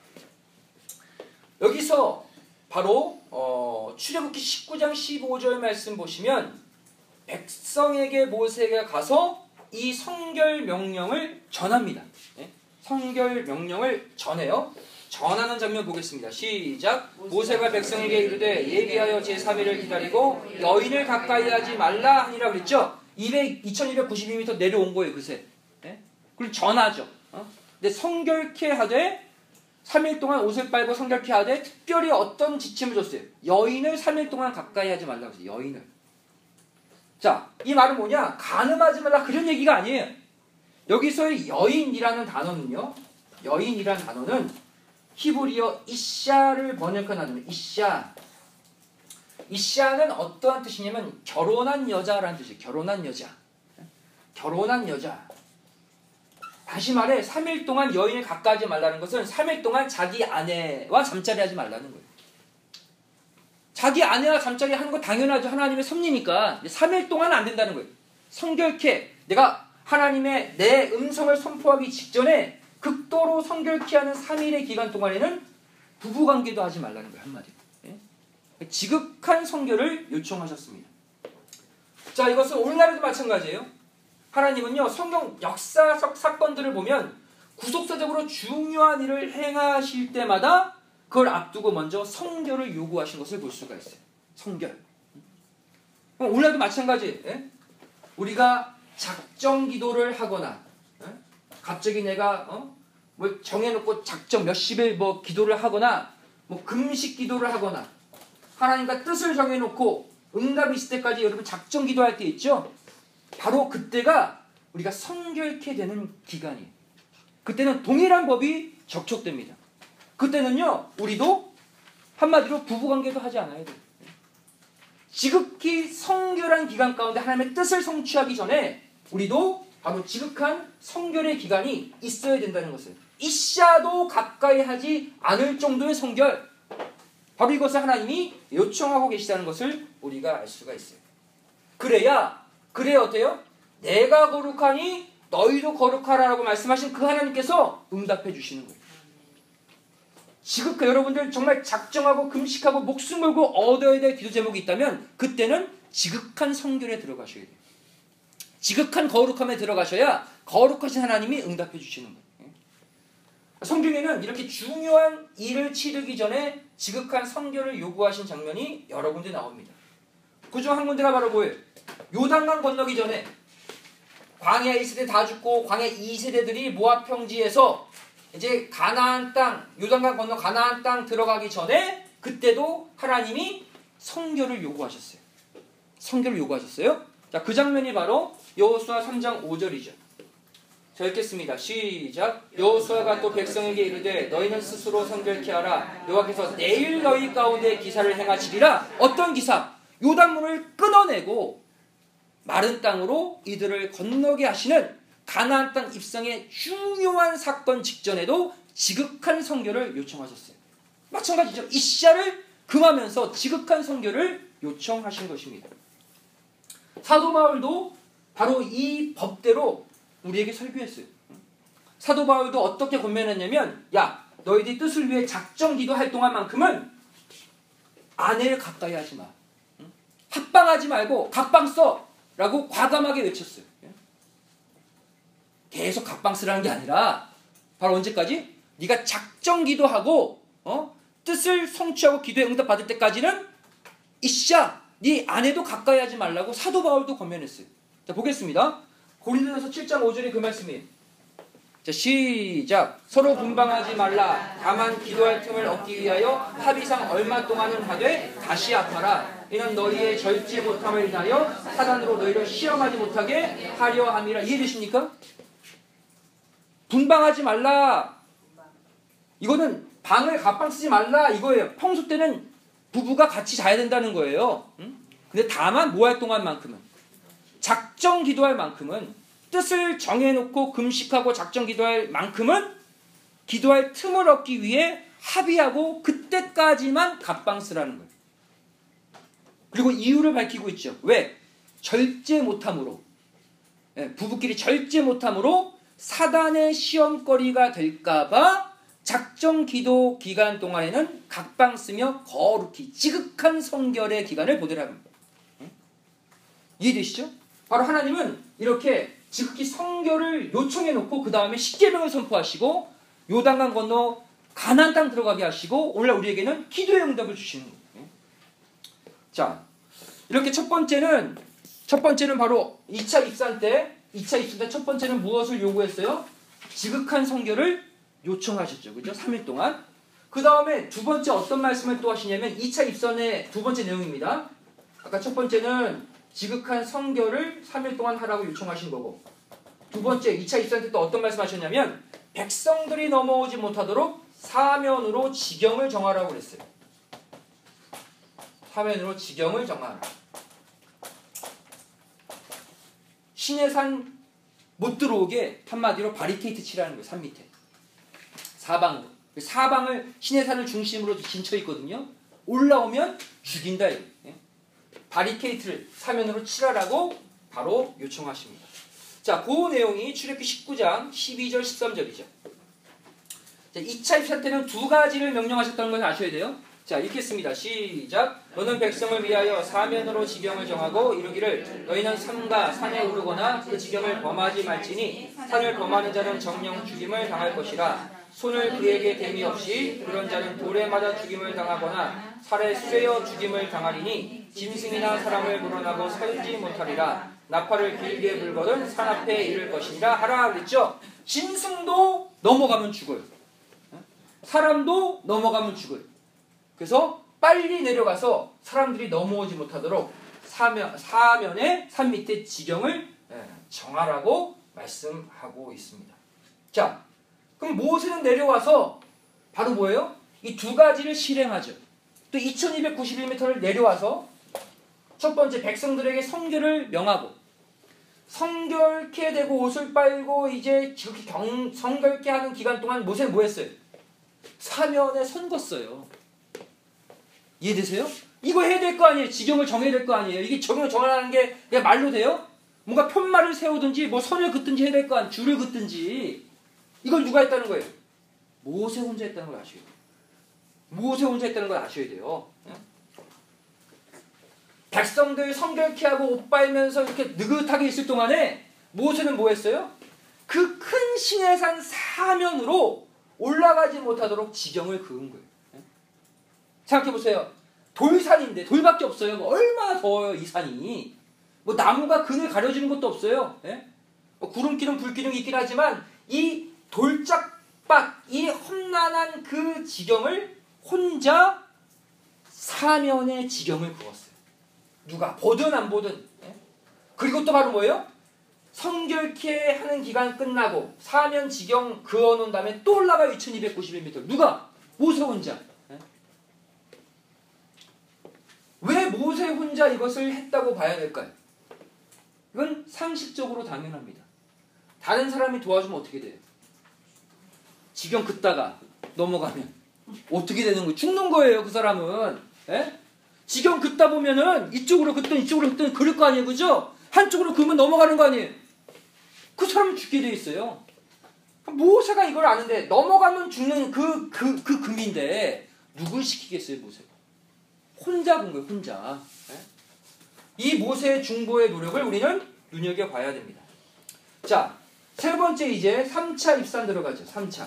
여기서 바로 출애굽기 19장 15절 말씀 보시면 백성에게 모세가 가서 이 성결 명령을 전합니다. 네? 성결 명령을 전해요. 전하는 장면 보겠습니다. 시작. 모세가 백성에게 이르되 예비하여 제3일을 기다리고 여인을 가까이 하지 말라 하니라 그랬죠. 2292m 내려온 거예요. 그새. 네? 그리고 전하죠. 근데 성결케 하되 3일 동안 옷을 빨고 성결케 하되 특별히 어떤 지침을 줬어요? 여인을 3일 동안 가까이 하지 말라고 했어요. 여인을. 자, 이 말은 뭐냐? 간음하지 말라 그런 얘기가 아니에요. 여기서의 여인이라는 단어는요. 여인이라는 단어는 히브리어 이샤를 번역한 단어입니다. 이샤. 이샤는 어떠한 뜻이냐면 결혼한 여자라는 뜻이에요. 결혼한 여자. 결혼한 여자. 다시 말해 3일 동안 여인을 가까이 하지 말라는 것은 3일 동안 자기 아내와 잠자리 하지 말라는 거예요. 자기 아내와 잠자리 하는 거 당연하죠. 하나님의 섭리니까. 3일 동안은 안 된다는 거예요. 성결케 내가 하나님의 내 음성을 선포하기 직전에 극도로 성결케 하는 3일의 기간 동안에는 부부관계도 하지 말라는 거예요. 한마디로. 예? 지극한 성결을 요청하셨습니다. 자, 이것은 오늘날에도 마찬가지예요. 하나님은요, 성경 역사적 사건들을 보면 구속사적으로 중요한 일을 행하실 때마다 그걸 앞두고 먼저 성결을 요구하신 것을 볼 수가 있어요. 성결. 오늘날도 마찬가지. 예? 우리가 작정 기도를 하거나, 예? 갑자기 내가 뭐 정해놓고 작정 몇십일 뭐 기도를 하거나, 뭐 금식 기도를 하거나, 하나님과 뜻을 정해놓고 응답이 있을 때까지 여러분 작정 기도할 때 있죠? 바로 그때가 우리가 성결케 되는 기간이에요. 그때는 동일한 법이 적촉됩니다. 그때는요, 우리도 한마디로 부부관계도 하지 않아야 돼요. 지극히 성결한 기간 가운데 하나님의 뜻을 성취하기 전에 우리도 바로 지극한 성결의 기간이 있어야 된다는 것을, 이샤도 가까이 하지 않을 정도의 성결, 바로 이것을 하나님이 요청하고 계시다는 것을 우리가 알 수가 있어요. 그래야 어때요? 내가 거룩하니 너희도 거룩하라라고 말씀하신 그 하나님께서 응답해 주시는 거예요. 지극히 여러분들 정말 작정하고 금식하고 목숨 걸고 얻어야 될 기도 제목이 있다면 그때는 지극한 성결에 들어가셔야 돼요. 지극한 거룩함에 들어가셔야 거룩하신 하나님이 응답해 주시는 거예요. 성경에는 이렇게 중요한 일을 치르기 전에 지극한 성결을 요구하신 장면이 여러 군데 나옵니다. 그중 한 군데가 바로 뭐예요? 요단강 건너기 전에 광야 1세대 다 죽고 광야 2세대들이 모압 평지에서 이제 가나안 땅, 요단강 건너 가나안 땅 들어가기 전에 그때도 하나님이 성결을 요구하셨어요. 성결을 요구하셨어요. 자, 그 장면이 바로 여호수아 3장 5절이죠. 자, 읽겠습니다. 시작. 여호수아가 또 백성에게 이르되 너희는 스스로 성결케 하라. 여호와께서 내일 너희 가운데 기사를 행하시리라. 어떤 기사? 요단문을 끊어내고 마른 땅으로 이들을 건너게 하시는 가나안 땅 입성의 중요한 사건 직전에도 지극한 성결을 요청하셨어요. 마찬가지죠. 이샤를 금하면서 지극한 성결을 요청하신 것입니다. 사도 바울도 바로 이 법대로 우리에게 설교했어요. 사도 바울도 어떻게 권면했냐면, 야, 너희들이 뜻을 위해 작정 기도할 동안만큼은 아내를 가까이 하지 마. 합방하지 말고 각방 써! 라고 과감하게 외쳤어요. 계속 각방 쓰라는 게 아니라 바로 언제까지? 네가 작정 기도하고 뜻을 성취하고 기도에 응답 받을 때까지는 이샤, 네 아내도 가까이 하지 말라고 사도 바울도 권면했어요. 자, 보겠습니다. 고린도전서 7장 5절에 그 말씀이에요. 자, 시작. 서로 분방하지 말라. 다만 기도할 틈을 얻기 위하여 합의상 얼마 동안은 하되 다시 아파라. 이는 너희의 절제 못함을 인하여 사단으로 너희를 시험하지 못하게 하려 함이라. 이해되십니까? 분방하지 말라. 이거는 방을 각방 쓰지 말라 이거예요. 평소 때는 부부가 같이 자야 된다는 거예요. 근데 다만 뭐 할 동안만큼은, 작정 기도할 만큼은, 뜻을 정해놓고 금식하고 작정 기도할 만큼은 기도할 틈을 얻기 위해 합의하고 그때까지만 각방 쓰라는 거예요. 그리고 이유를 밝히고 있죠. 왜? 절제 못함으로, 부부끼리 절제 못함으로 사단의 시험거리가 될까봐 작정 기도 기간 동안에는 각방 쓰며 거룩히 지극한 성결의 기간을 보내라는 거예요. 이해되시죠? 바로 하나님은 이렇게 지극히 성결을 요청해놓고 그 다음에 십계명을 선포하시고 요단강 건너 가나안 땅 들어가게 하시고 오늘날 우리에게는 기도의 응답을 주시는 거예요. 자, 이렇게 첫 번째는 바로 2차 입산 때 첫 번째는 무엇을 요구했어요? 지극한 성결을 요청하셨죠. 그죠? 3일 동안. 그 다음에 두 번째 어떤 말씀을 또 하시냐면 2차 입선의 두 번째 내용입니다. 아까 첫 번째는 지극한 성결을 3일 동안 하라고 요청하신 거고, 두 번째 2차 입선 때 또 어떤 말씀 하셨냐면 백성들이 넘어오지 못하도록 사면으로 지경을 정하라고 그랬어요. 사면으로 지경을 정하라. 시내산 못 들어오게 한마디로 바리케이트 치라는 거예요. 산 밑에. 사방으로. 사방을 시내산을 중심으로 진쳐 있거든요. 올라오면 죽인다. 바리케이트를 사면으로 치라라고 바로 요청하십니다. 자, 그 내용이 출애굽기 19장 12절 13절이죠. 자, 2차 입산 때는 두 가지를 명령하셨다는 것을 아셔야 돼요. 자, 읽겠습니다. 시작. 너는 백성을 위하여 사면으로 지경을 정하고 이르기를 너희는 삼가 산에 오르거나 그 지경을 범하지 말지니 산을 범하는 자는 정령 죽임을 당할 것이라. 손을 그에게 댐이 없이 그런 자는 돌에 맞아 죽임을 당하거나 살에 쇠어 죽임을 당하리니 짐승이나 사람을 물어나고 살지 못하리라. 나팔을 길게 불거든 산 앞에 이를 것이니라 하라 그랬죠. 짐승도 넘어가면 죽어요. 사람도 넘어가면 죽어요. 그래서 빨리 내려가서 사람들이 넘어오지 못하도록 사면에 산 밑에 지경을 정하라고 말씀하고 있습니다. 자, 그럼 모세는 내려와서 바로 뭐예요? 이 두 가지를 실행하죠. 또 2291m를 내려와서 첫 번째 백성들에게 성결을 명하고 성결케 되고 옷을 빨고 이제 성결케 하는 기간 동안 모세는 뭐 했어요? 사면에 선 걷어요. 이해되세요? 이거 해야 될 거 아니에요. 지경을 정해야 될 거 아니에요. 이게 지경을 정하라는 게 그냥 말로 돼요? 뭔가 편말을 세우든지 뭐 선을 긋든지 해야 될 거 아니에요. 줄을 긋든지. 이걸 누가 했다는 거예요? 모세 혼자 했다는 걸 아셔야 돼요. 모세 혼자 했다는 걸 아셔야 돼요. 백성들 성결케 하고 옷 빨면서 이렇게 느긋하게 있을 동안에 모세는 뭐 했어요? 그 큰 시내산 사면으로 올라가지 못하도록 지경을 그은 거예요. 생각해보세요. 돌산인데 돌밖에 없어요. 뭐 얼마나 더워요 이 산이. 뭐 나무가 그늘 가려주는 것도 없어요. 뭐 구름기둥 불기둥이 있긴 하지만 이 돌짝밭 이 험난한 그 지경을 혼자 사면의 지경을 그었어요. 누가 보든 안 보든. 그리고 또 바로 뭐예요? 성결케 하는 기간 끝나고 사면 지경 그어놓은 다음에 또 올라가요. 2291m. 누가? 모세 혼자. 왜 모세 혼자 이것을 했다고 봐야 될까요? 이건 상식적으로 당연합니다. 다른 사람이 도와주면 어떻게 돼요? 지경 긋다가 넘어가면 어떻게 되는 거예요? 죽는 거예요 그 사람은. 지경 긋다 보면은 이쪽으로 긋든 이쪽으로 긋든 그럴 거 아니에요. 그죠? 한쪽으로 그으면 넘어가는 거 아니에요. 그 사람은 죽게 돼 있어요. 모세가 이걸 아는데 넘어가면 죽는 그 금인데 누굴 시키겠어요 모세가. 혼자 본 거예요. 혼자. 이 모세의 중보의 노력을 우리는 눈여겨봐야 됩니다. 자, 세 번째 이제 3차 입산 들어가죠. 3차.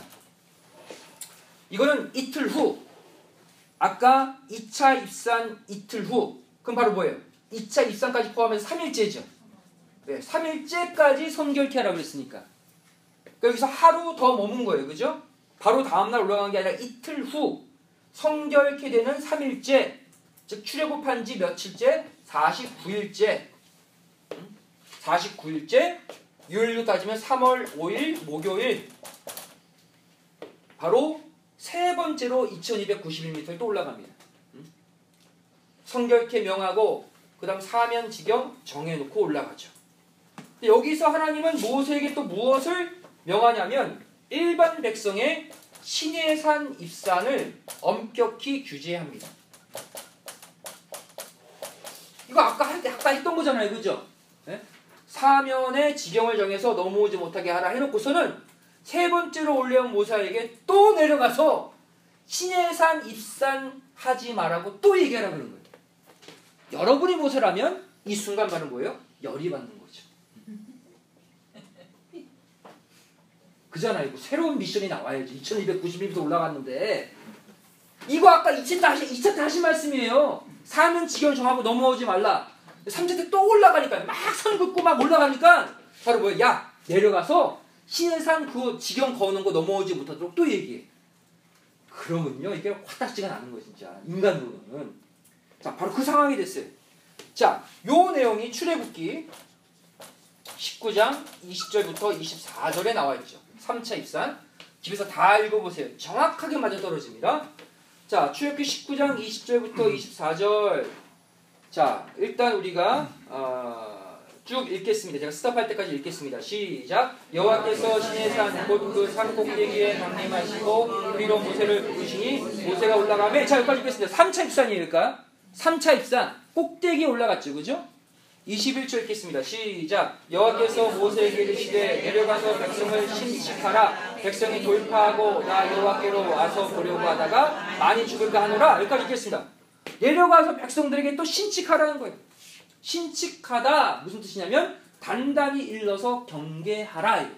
이거는 이틀 후. 아까 2차 입산 이틀 후. 그럼 바로 뭐예요? 2차 입산까지 포함해서 3일째죠. 네, 3일째까지 성결케 하라고 했으니까. 그러니까 여기서 하루 더 머문 거예요. 그죠? 바로 다음날 올라간 게 아니라 이틀 후 성결케 되는 3일째. 즉 출애굽한 지 며칠째? 49일째. 49일째. 요일로 따지면 3월 5일 목요일. 바로 세 번째로 2291m를 또 올라갑니다. 성결케 명하고 그 다음 사면 지경 정해놓고 올라가죠. 여기서 하나님은 모세에게 또 무엇을 명하냐면 일반 백성의 시내산 입산을 엄격히 규제합니다. 이거 아까 했던 거잖아요. 그죠? 사면의 지경을 정해서 넘어오지 못하게 하라 해놓고서는 세 번째로 올려온 모세에게 또 내려가서 시내산 입산하지 말라고 또 얘기하라 그런 거예요. 여러분이 모세라면 이 순간 받는 거예요? 열이 받는 거죠. 그잖아요. 새로운 미션이 나와야지. 2291m 올라갔는데 이거 아까 2차 때 하신 말씀이에요. 사면 지경 정하고 넘어오지 말라. 3차 때 또 올라가니까 막 산 긋고 막 올라가니까 바로 뭐야? 야 내려가서 시내산 그 지경 거는 거 넘어오지 못하도록 또 얘기해. 그러면요 이게 화딱지가 나는 거예요 진짜 인간으로는. 자 바로 그 상황이 됐어요. 자 요 내용이 출애굽기 19장 20절부터 24절에 나와 있죠. 3차 입산. 집에서 다 읽어보세요. 정확하게 맞아떨어집니다. 자 출애굽기 19장 20절부터 24절. 자 일단 우리가 쭉 읽겠습니다. 제가 스탑할 때까지 읽겠습니다. 시작. 여호와께서 시내산 곧 그 산 꼭대기에 강림하시고 우리로 모세를 부르시니 모세가 올라가매. 자 여기까지 읽겠습니다. 3차 입산이에요. 그러니까 3차 입산 꼭대기에 올라갔죠. 그죠? 21절 읽겠습니다. 시작. 여호와께서 모세에게 이르시되 내려가서 백성을 심칙하라. 백성이 돌파하고 나 여호와께로 와서 보려고 하다가 많이 죽을까 하노라. 여기까지 읽겠습니다. 내려가서 백성들에게 또 신칙하라는 거예요. 신칙하다 무슨 뜻이냐면 단단히 일러서 경계하라.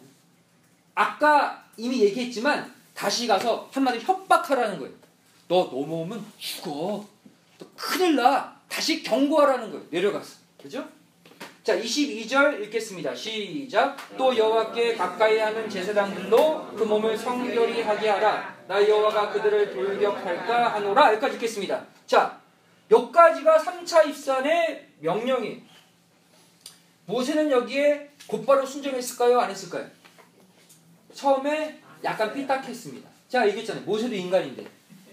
아까 이미 얘기했지만 다시 가서 한마디로 협박하라는 거예요. 너 넘어오면 죽어. 너 큰일 나. 다시 경고하라는 거예요. 내려가서. 그죠? 자, 22절 읽겠습니다. 시작. 또 여호와께 가까이 하는 제사장들로 그 몸을 성결히 하게 하라. 나 여호와가 그들을 돌격할까 하노라. 여기까지 읽겠습니다. 자, 여기까지가 3차 입산의 명령이에요. 모세는 여기에 곧바로 순종했을까요? 안 했을까요? 처음에 약간 삐딱했습니다. 제가 얘기했잖아요. 모세도 인간인데.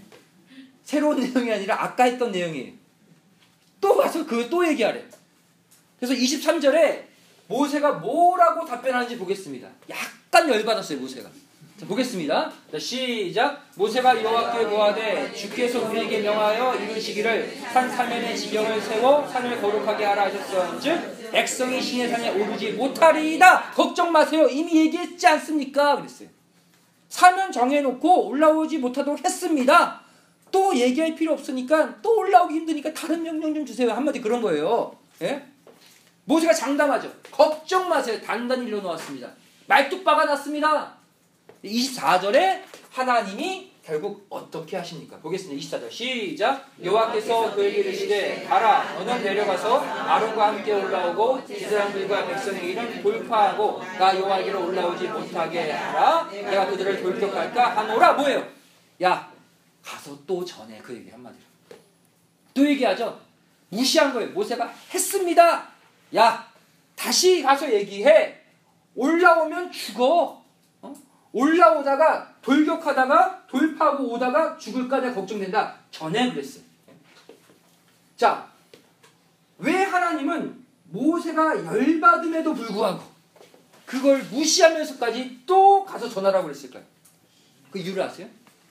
새로운 내용이 아니라 아까 했던 내용이에요. 또 와서 그걸 또 얘기하래. 그래서 23절에 모세가 뭐라고 답변하는지 보겠습니다. 약간 열받았어요, 모세가. 자, 보겠습니다. 자, 시작. 모세가 여호와께 고하되 주께서 우리에게 명하여 이르시기를 산 사면에 지경을 세워 산을 거룩하게 하라 하셨은즉 백성이 신의 산에 오르지 못하리이다. 걱정 마세요. 이미 얘기했지 않습니까? 그랬어요. 사면 정해놓고 올라오지 못하도록 했습니다. 또 얘기할 필요 없으니까 또 올라오기 힘드니까 다른 명령 좀 주세요. 한마디 그런 거예요. 예? 모세가 장담하죠. 걱정 마세요. 단단히 일러놓았습니다. 말뚝박아 놨습니다. 24절에 하나님이 결국 어떻게 하십니까? 보겠습니다. 24절 시작. 여호와께서 그에게 이르시되 가라 너는 내려가서 아론과 함께 올라오고 제사장들과 백성의 일은 돌파하고 나 여호와께로 올라오지 못하게 하라. 내가 그들을 돌격할까 하노라. 뭐예요? 야 가서 또 전해. 그 얘기 한마디로 또 얘기하죠. 무시한 거예요. 모세가 했습니다. 야 다시 가서 얘기해. 올라오면 죽어. 올라오다가 돌격하다가 돌파하고 오다가 죽을까 내가 걱정된다. 전에 그랬어요. 자, 왜 하나님은 모세가 열받음에도 불구하고 그걸 무시하면서까지 또 가서 전하라고 그랬을까요? 그 이유를 아세요?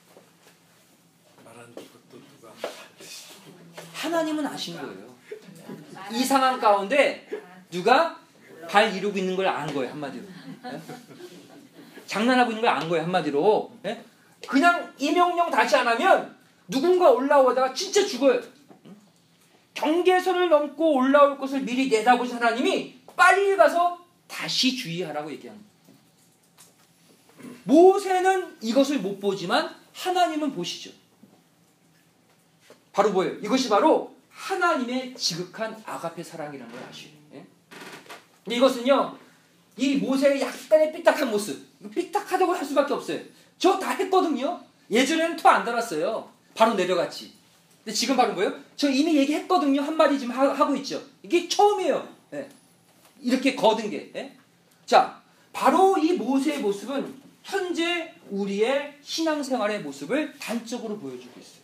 하나님은 아신 거예요. 이 상황 가운데 누가 발 이루고 있는 걸 안 거예요. 한마디로. 장난하고 있는 걸 안 거예요. 한마디로. 그냥 이 명령 다시 안 하면 누군가 올라오다가 진짜 죽어요. 경계선을 넘고 올라올 것을 미리 내다보신 하나님이 빨리 가서 다시 주의하라고 얘기합니다. 모세는 이것을 못 보지만 하나님은 보시죠. 바로 뭐예요? 이것이 바로 하나님의 지극한 아가페 사랑이라는 걸 아셔요. 근데 이것은요, 이 모세의 약간의 삐딱한 모습, 삐딱하다고 할 수밖에 없어요. 저 다 했거든요. 예전에는 토 안 달았어요. 바로 내려갔지. 근데 지금 바로 뭐예요? 저 이미 얘기했거든요. 한마디 지금 하고 있죠. 이게 처음이에요. 이렇게 거둔 게. 자, 바로 이 모세의 모습은 현재 우리의 신앙생활의 모습을 단적으로 보여주고 있어요.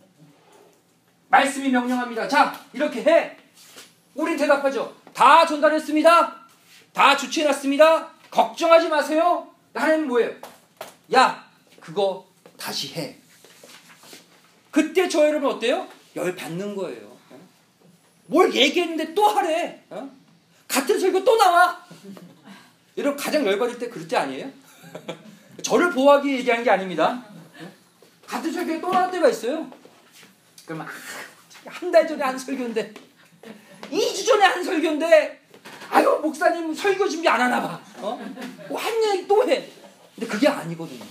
말씀이 명령합니다. 자, 이렇게 해. 우린 대답하죠. 다 전달했습니다. 다 조치해놨습니다. 걱정하지 마세요. 하나님은 뭐예요? 야, 그거 다시 해. 그때 저 여러분 어때요? 열 받는 거예요. 뭘 얘기했는데 또 하래. 같은 설교 또 나와. 여러분 가장 열 받을 때 그럴 때 아니에요? 저를 보호하기 위해 얘기한 게 아닙니다. 같은 설교에 또 나올 때가 있어요. 그러면 한 달 전에 한 설교인데 2주 전에 한 설교인데 아유 목사님 설교 준비 안 하나 봐. 한 얘기 또 해. 근데 그게 아니거든요.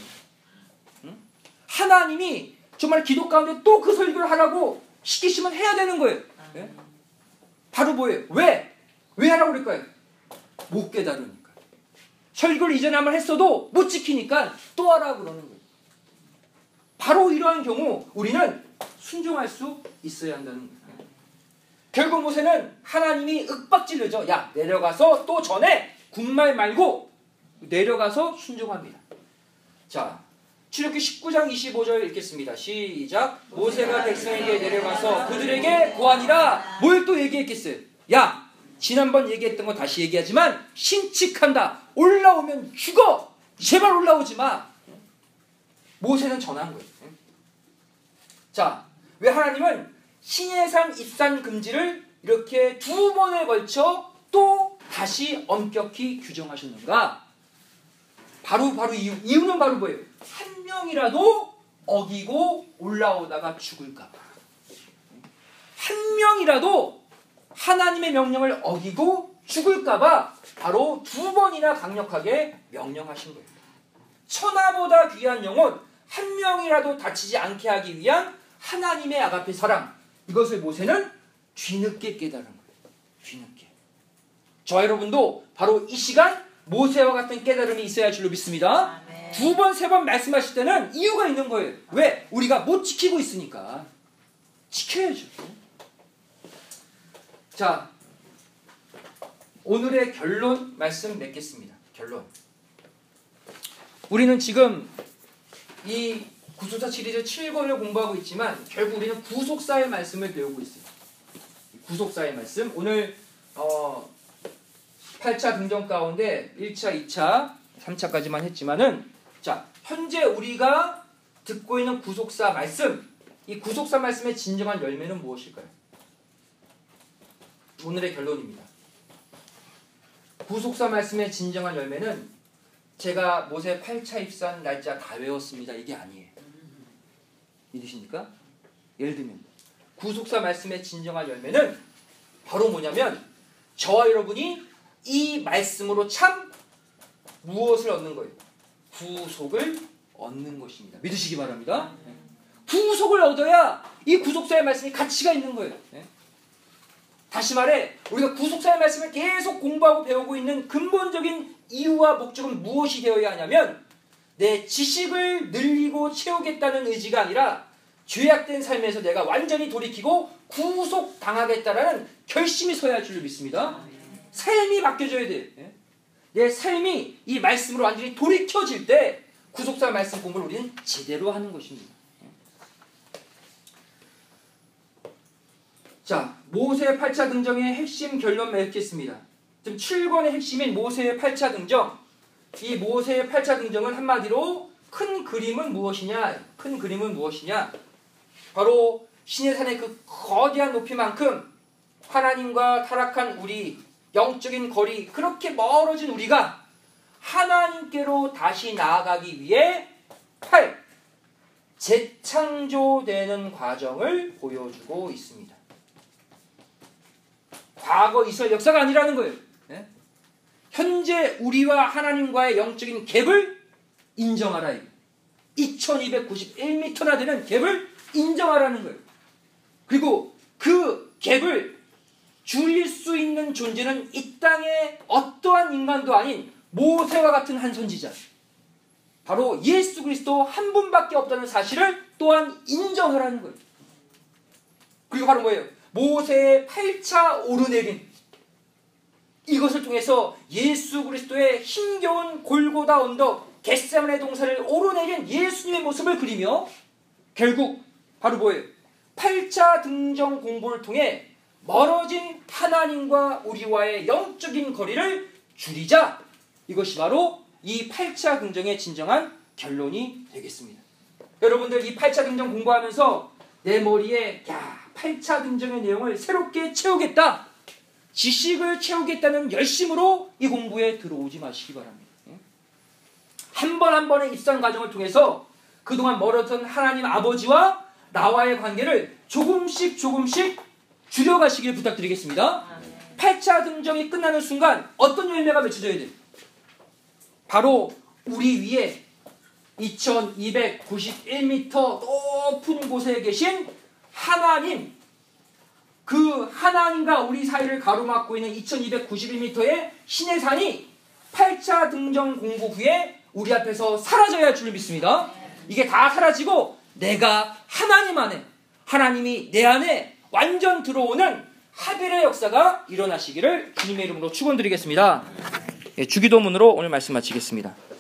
하나님이 정말 기도 가운데 또 그 설교를 하라고 시키시면 해야 되는 거예요. 바로 뭐예요? 왜? 왜 하라고 그럴까요? 못 깨달으니까. 설교를 이전에 한번 했어도 못 지키니까 또 하라고 그러는 거예요. 바로 이러한 경우 우리는 순종할 수 있어야 한다는 거예요. 결국 모세는 하나님이 윽박질르죠. 야 내려가서 또 전해. 군말 말고 내려가서 순종합니다. 자 출애굽기 19장 25절 읽겠습니다. 시작. 모세가 백성에게 내려가서 그들에게 고하니라. 뭘 또 얘기했겠어요? 야 지난번 얘기했던 거 다시 얘기하지만 신칙한다. 올라오면 죽어. 제발 올라오지 마. 모세는 전한 거예요. 자, 왜 하나님은 시내산 입산 금지를 이렇게 2번에 걸쳐 또 다시 엄격히 규정하셨는가? 바로 이유는 바로 뭐예요? 한 명이라도 어기고 올라오다가 죽을까 봐. 한 명이라도 하나님의 명령을 어기고 죽을까 봐 바로 2번이나 강력하게 명령하신 거예요. 천하보다 귀한 영혼 한 명이라도 다치지 않게 하기 위한 하나님의 아가페 사랑, 이것을 모세는 뒤늦게 깨달은 거예요. 뒤늦게. 저와 여러분도 바로 이 시간 모세와 같은 깨달음이 있어야 할 줄로 믿습니다. 2번, 3번 말씀하실 때는 이유가 있는 거예요. 왜? 우리가 못 지키고 있으니까. 지켜야죠. 자, 오늘의 결론 말씀 맺겠습니다. 결론. 우리는 지금 이 구속사 시리즈 7권을 공부하고 있지만 결국 우리는 구속사의 말씀을 배우고 있어요. 구속사의 말씀. 오늘 8차 등정 가운데 1차, 2차, 3차까지만 했지만은 자, 현재 우리가 듣고 있는 구속사 말씀, 이 구속사 말씀의 진정한 열매는 무엇일까요? 오늘의 결론입니다. 구속사 말씀의 진정한 열매는 제가 모세 8차 입산 날짜 다 외웠습니다. 이게 아니에요. 믿으십니까? 예를 들면 구속사 말씀의 진정한 열매는 바로 뭐냐면 저와 여러분이 이 말씀으로 참 무엇을 얻는 거예요? 구속을 얻는 것입니다. 믿으시기 바랍니다. 구속을 얻어야 이 구속사의 말씀이 가치가 있는 거예요. 다시 말해 우리가 구속사의 말씀을 계속 공부하고 배우고 있는 근본적인 이유와 목적은 무엇이 되어야 하냐면 내 지식을 늘리고 채우겠다는 의지가 아니라 죄악된 삶에서 내가 완전히 돌이키고 구속당하겠다라는 결심이 서야 할 줄로 믿습니다. 삶이 바뀌어져야 돼. 내 삶이 이 말씀으로 완전히 돌이켜질 때 구속사 말씀 공부를 우리는 제대로 하는 것입니다. 자, 모세의 8차 등정의 핵심 결론 맺겠습니다. 지금 7권의 핵심인 모세의 8차 등정. 이 모세의 8차 등정은 한마디로 큰 그림은 무엇이냐? 큰 그림은 무엇이냐? 바로 시내산의 그 거대한 높이만큼 하나님과 타락한 우리, 영적인 거리, 그렇게 멀어진 우리가 하나님께로 다시 나아가기 위해 재창조되는 과정을 보여주고 있습니다. 과거 이스라엘 역사가 아니라는 거예요. 현재 우리와 하나님과의 영적인 갭을 인정하라. 2291m나 되는 갭을 인정하라는 거예요. 그리고 그 갭을 줄일 수 있는 존재는 이 땅의 어떠한 인간도 아닌 모세와 같은 한 선지자, 바로 예수 그리스도 한 분밖에 없다는 사실을 또한 인정하라는 거예요. 그리고 바로 뭐예요? 모세의 8차 오르내림, 이것을 통해서 예수 그리스도의 힘겨운 골고다 언덕 겟세마네 동산을 오르내린 예수님의 모습을 그리며 결국 바로 뭐예요? 8차 등정 공부를 통해 멀어진 하나님과 우리와의 영적인 거리를 줄이자. 이것이 바로 이 8차 등정의 진정한 결론이 되겠습니다. 여러분들 이 8차 등정 공부하면서 내 머리에 8차 등정의 내용을 새롭게 채우겠다, 지식을 채우겠다는 열심으로 이 공부에 들어오지 마시기 바랍니다. 한 번 한 번의 입산 과정을 통해서 그동안 멀었던 하나님 아버지와 나와의 관계를 조금씩 줄여가시길 부탁드리겠습니다. 8차 등정이 끝나는 순간 어떤 열매가 맺혀져야 돼요? 바로 우리 위에 2291m 높은 곳에 계신 하나님, 그 하나님과 우리 사이를 가로막고 있는 2291m의 신의 산이 8차 등정 공부 후에 우리 앞에서 사라져야 할 줄 믿습니다. 이게 다 사라지고 내가 하나님 안에, 하나님이 내 안에 완전 들어오는 하벨의 역사가 일어나시기를 주님의 이름으로 축원드리겠습니다. 주기도문으로 오늘 말씀 마치겠습니다.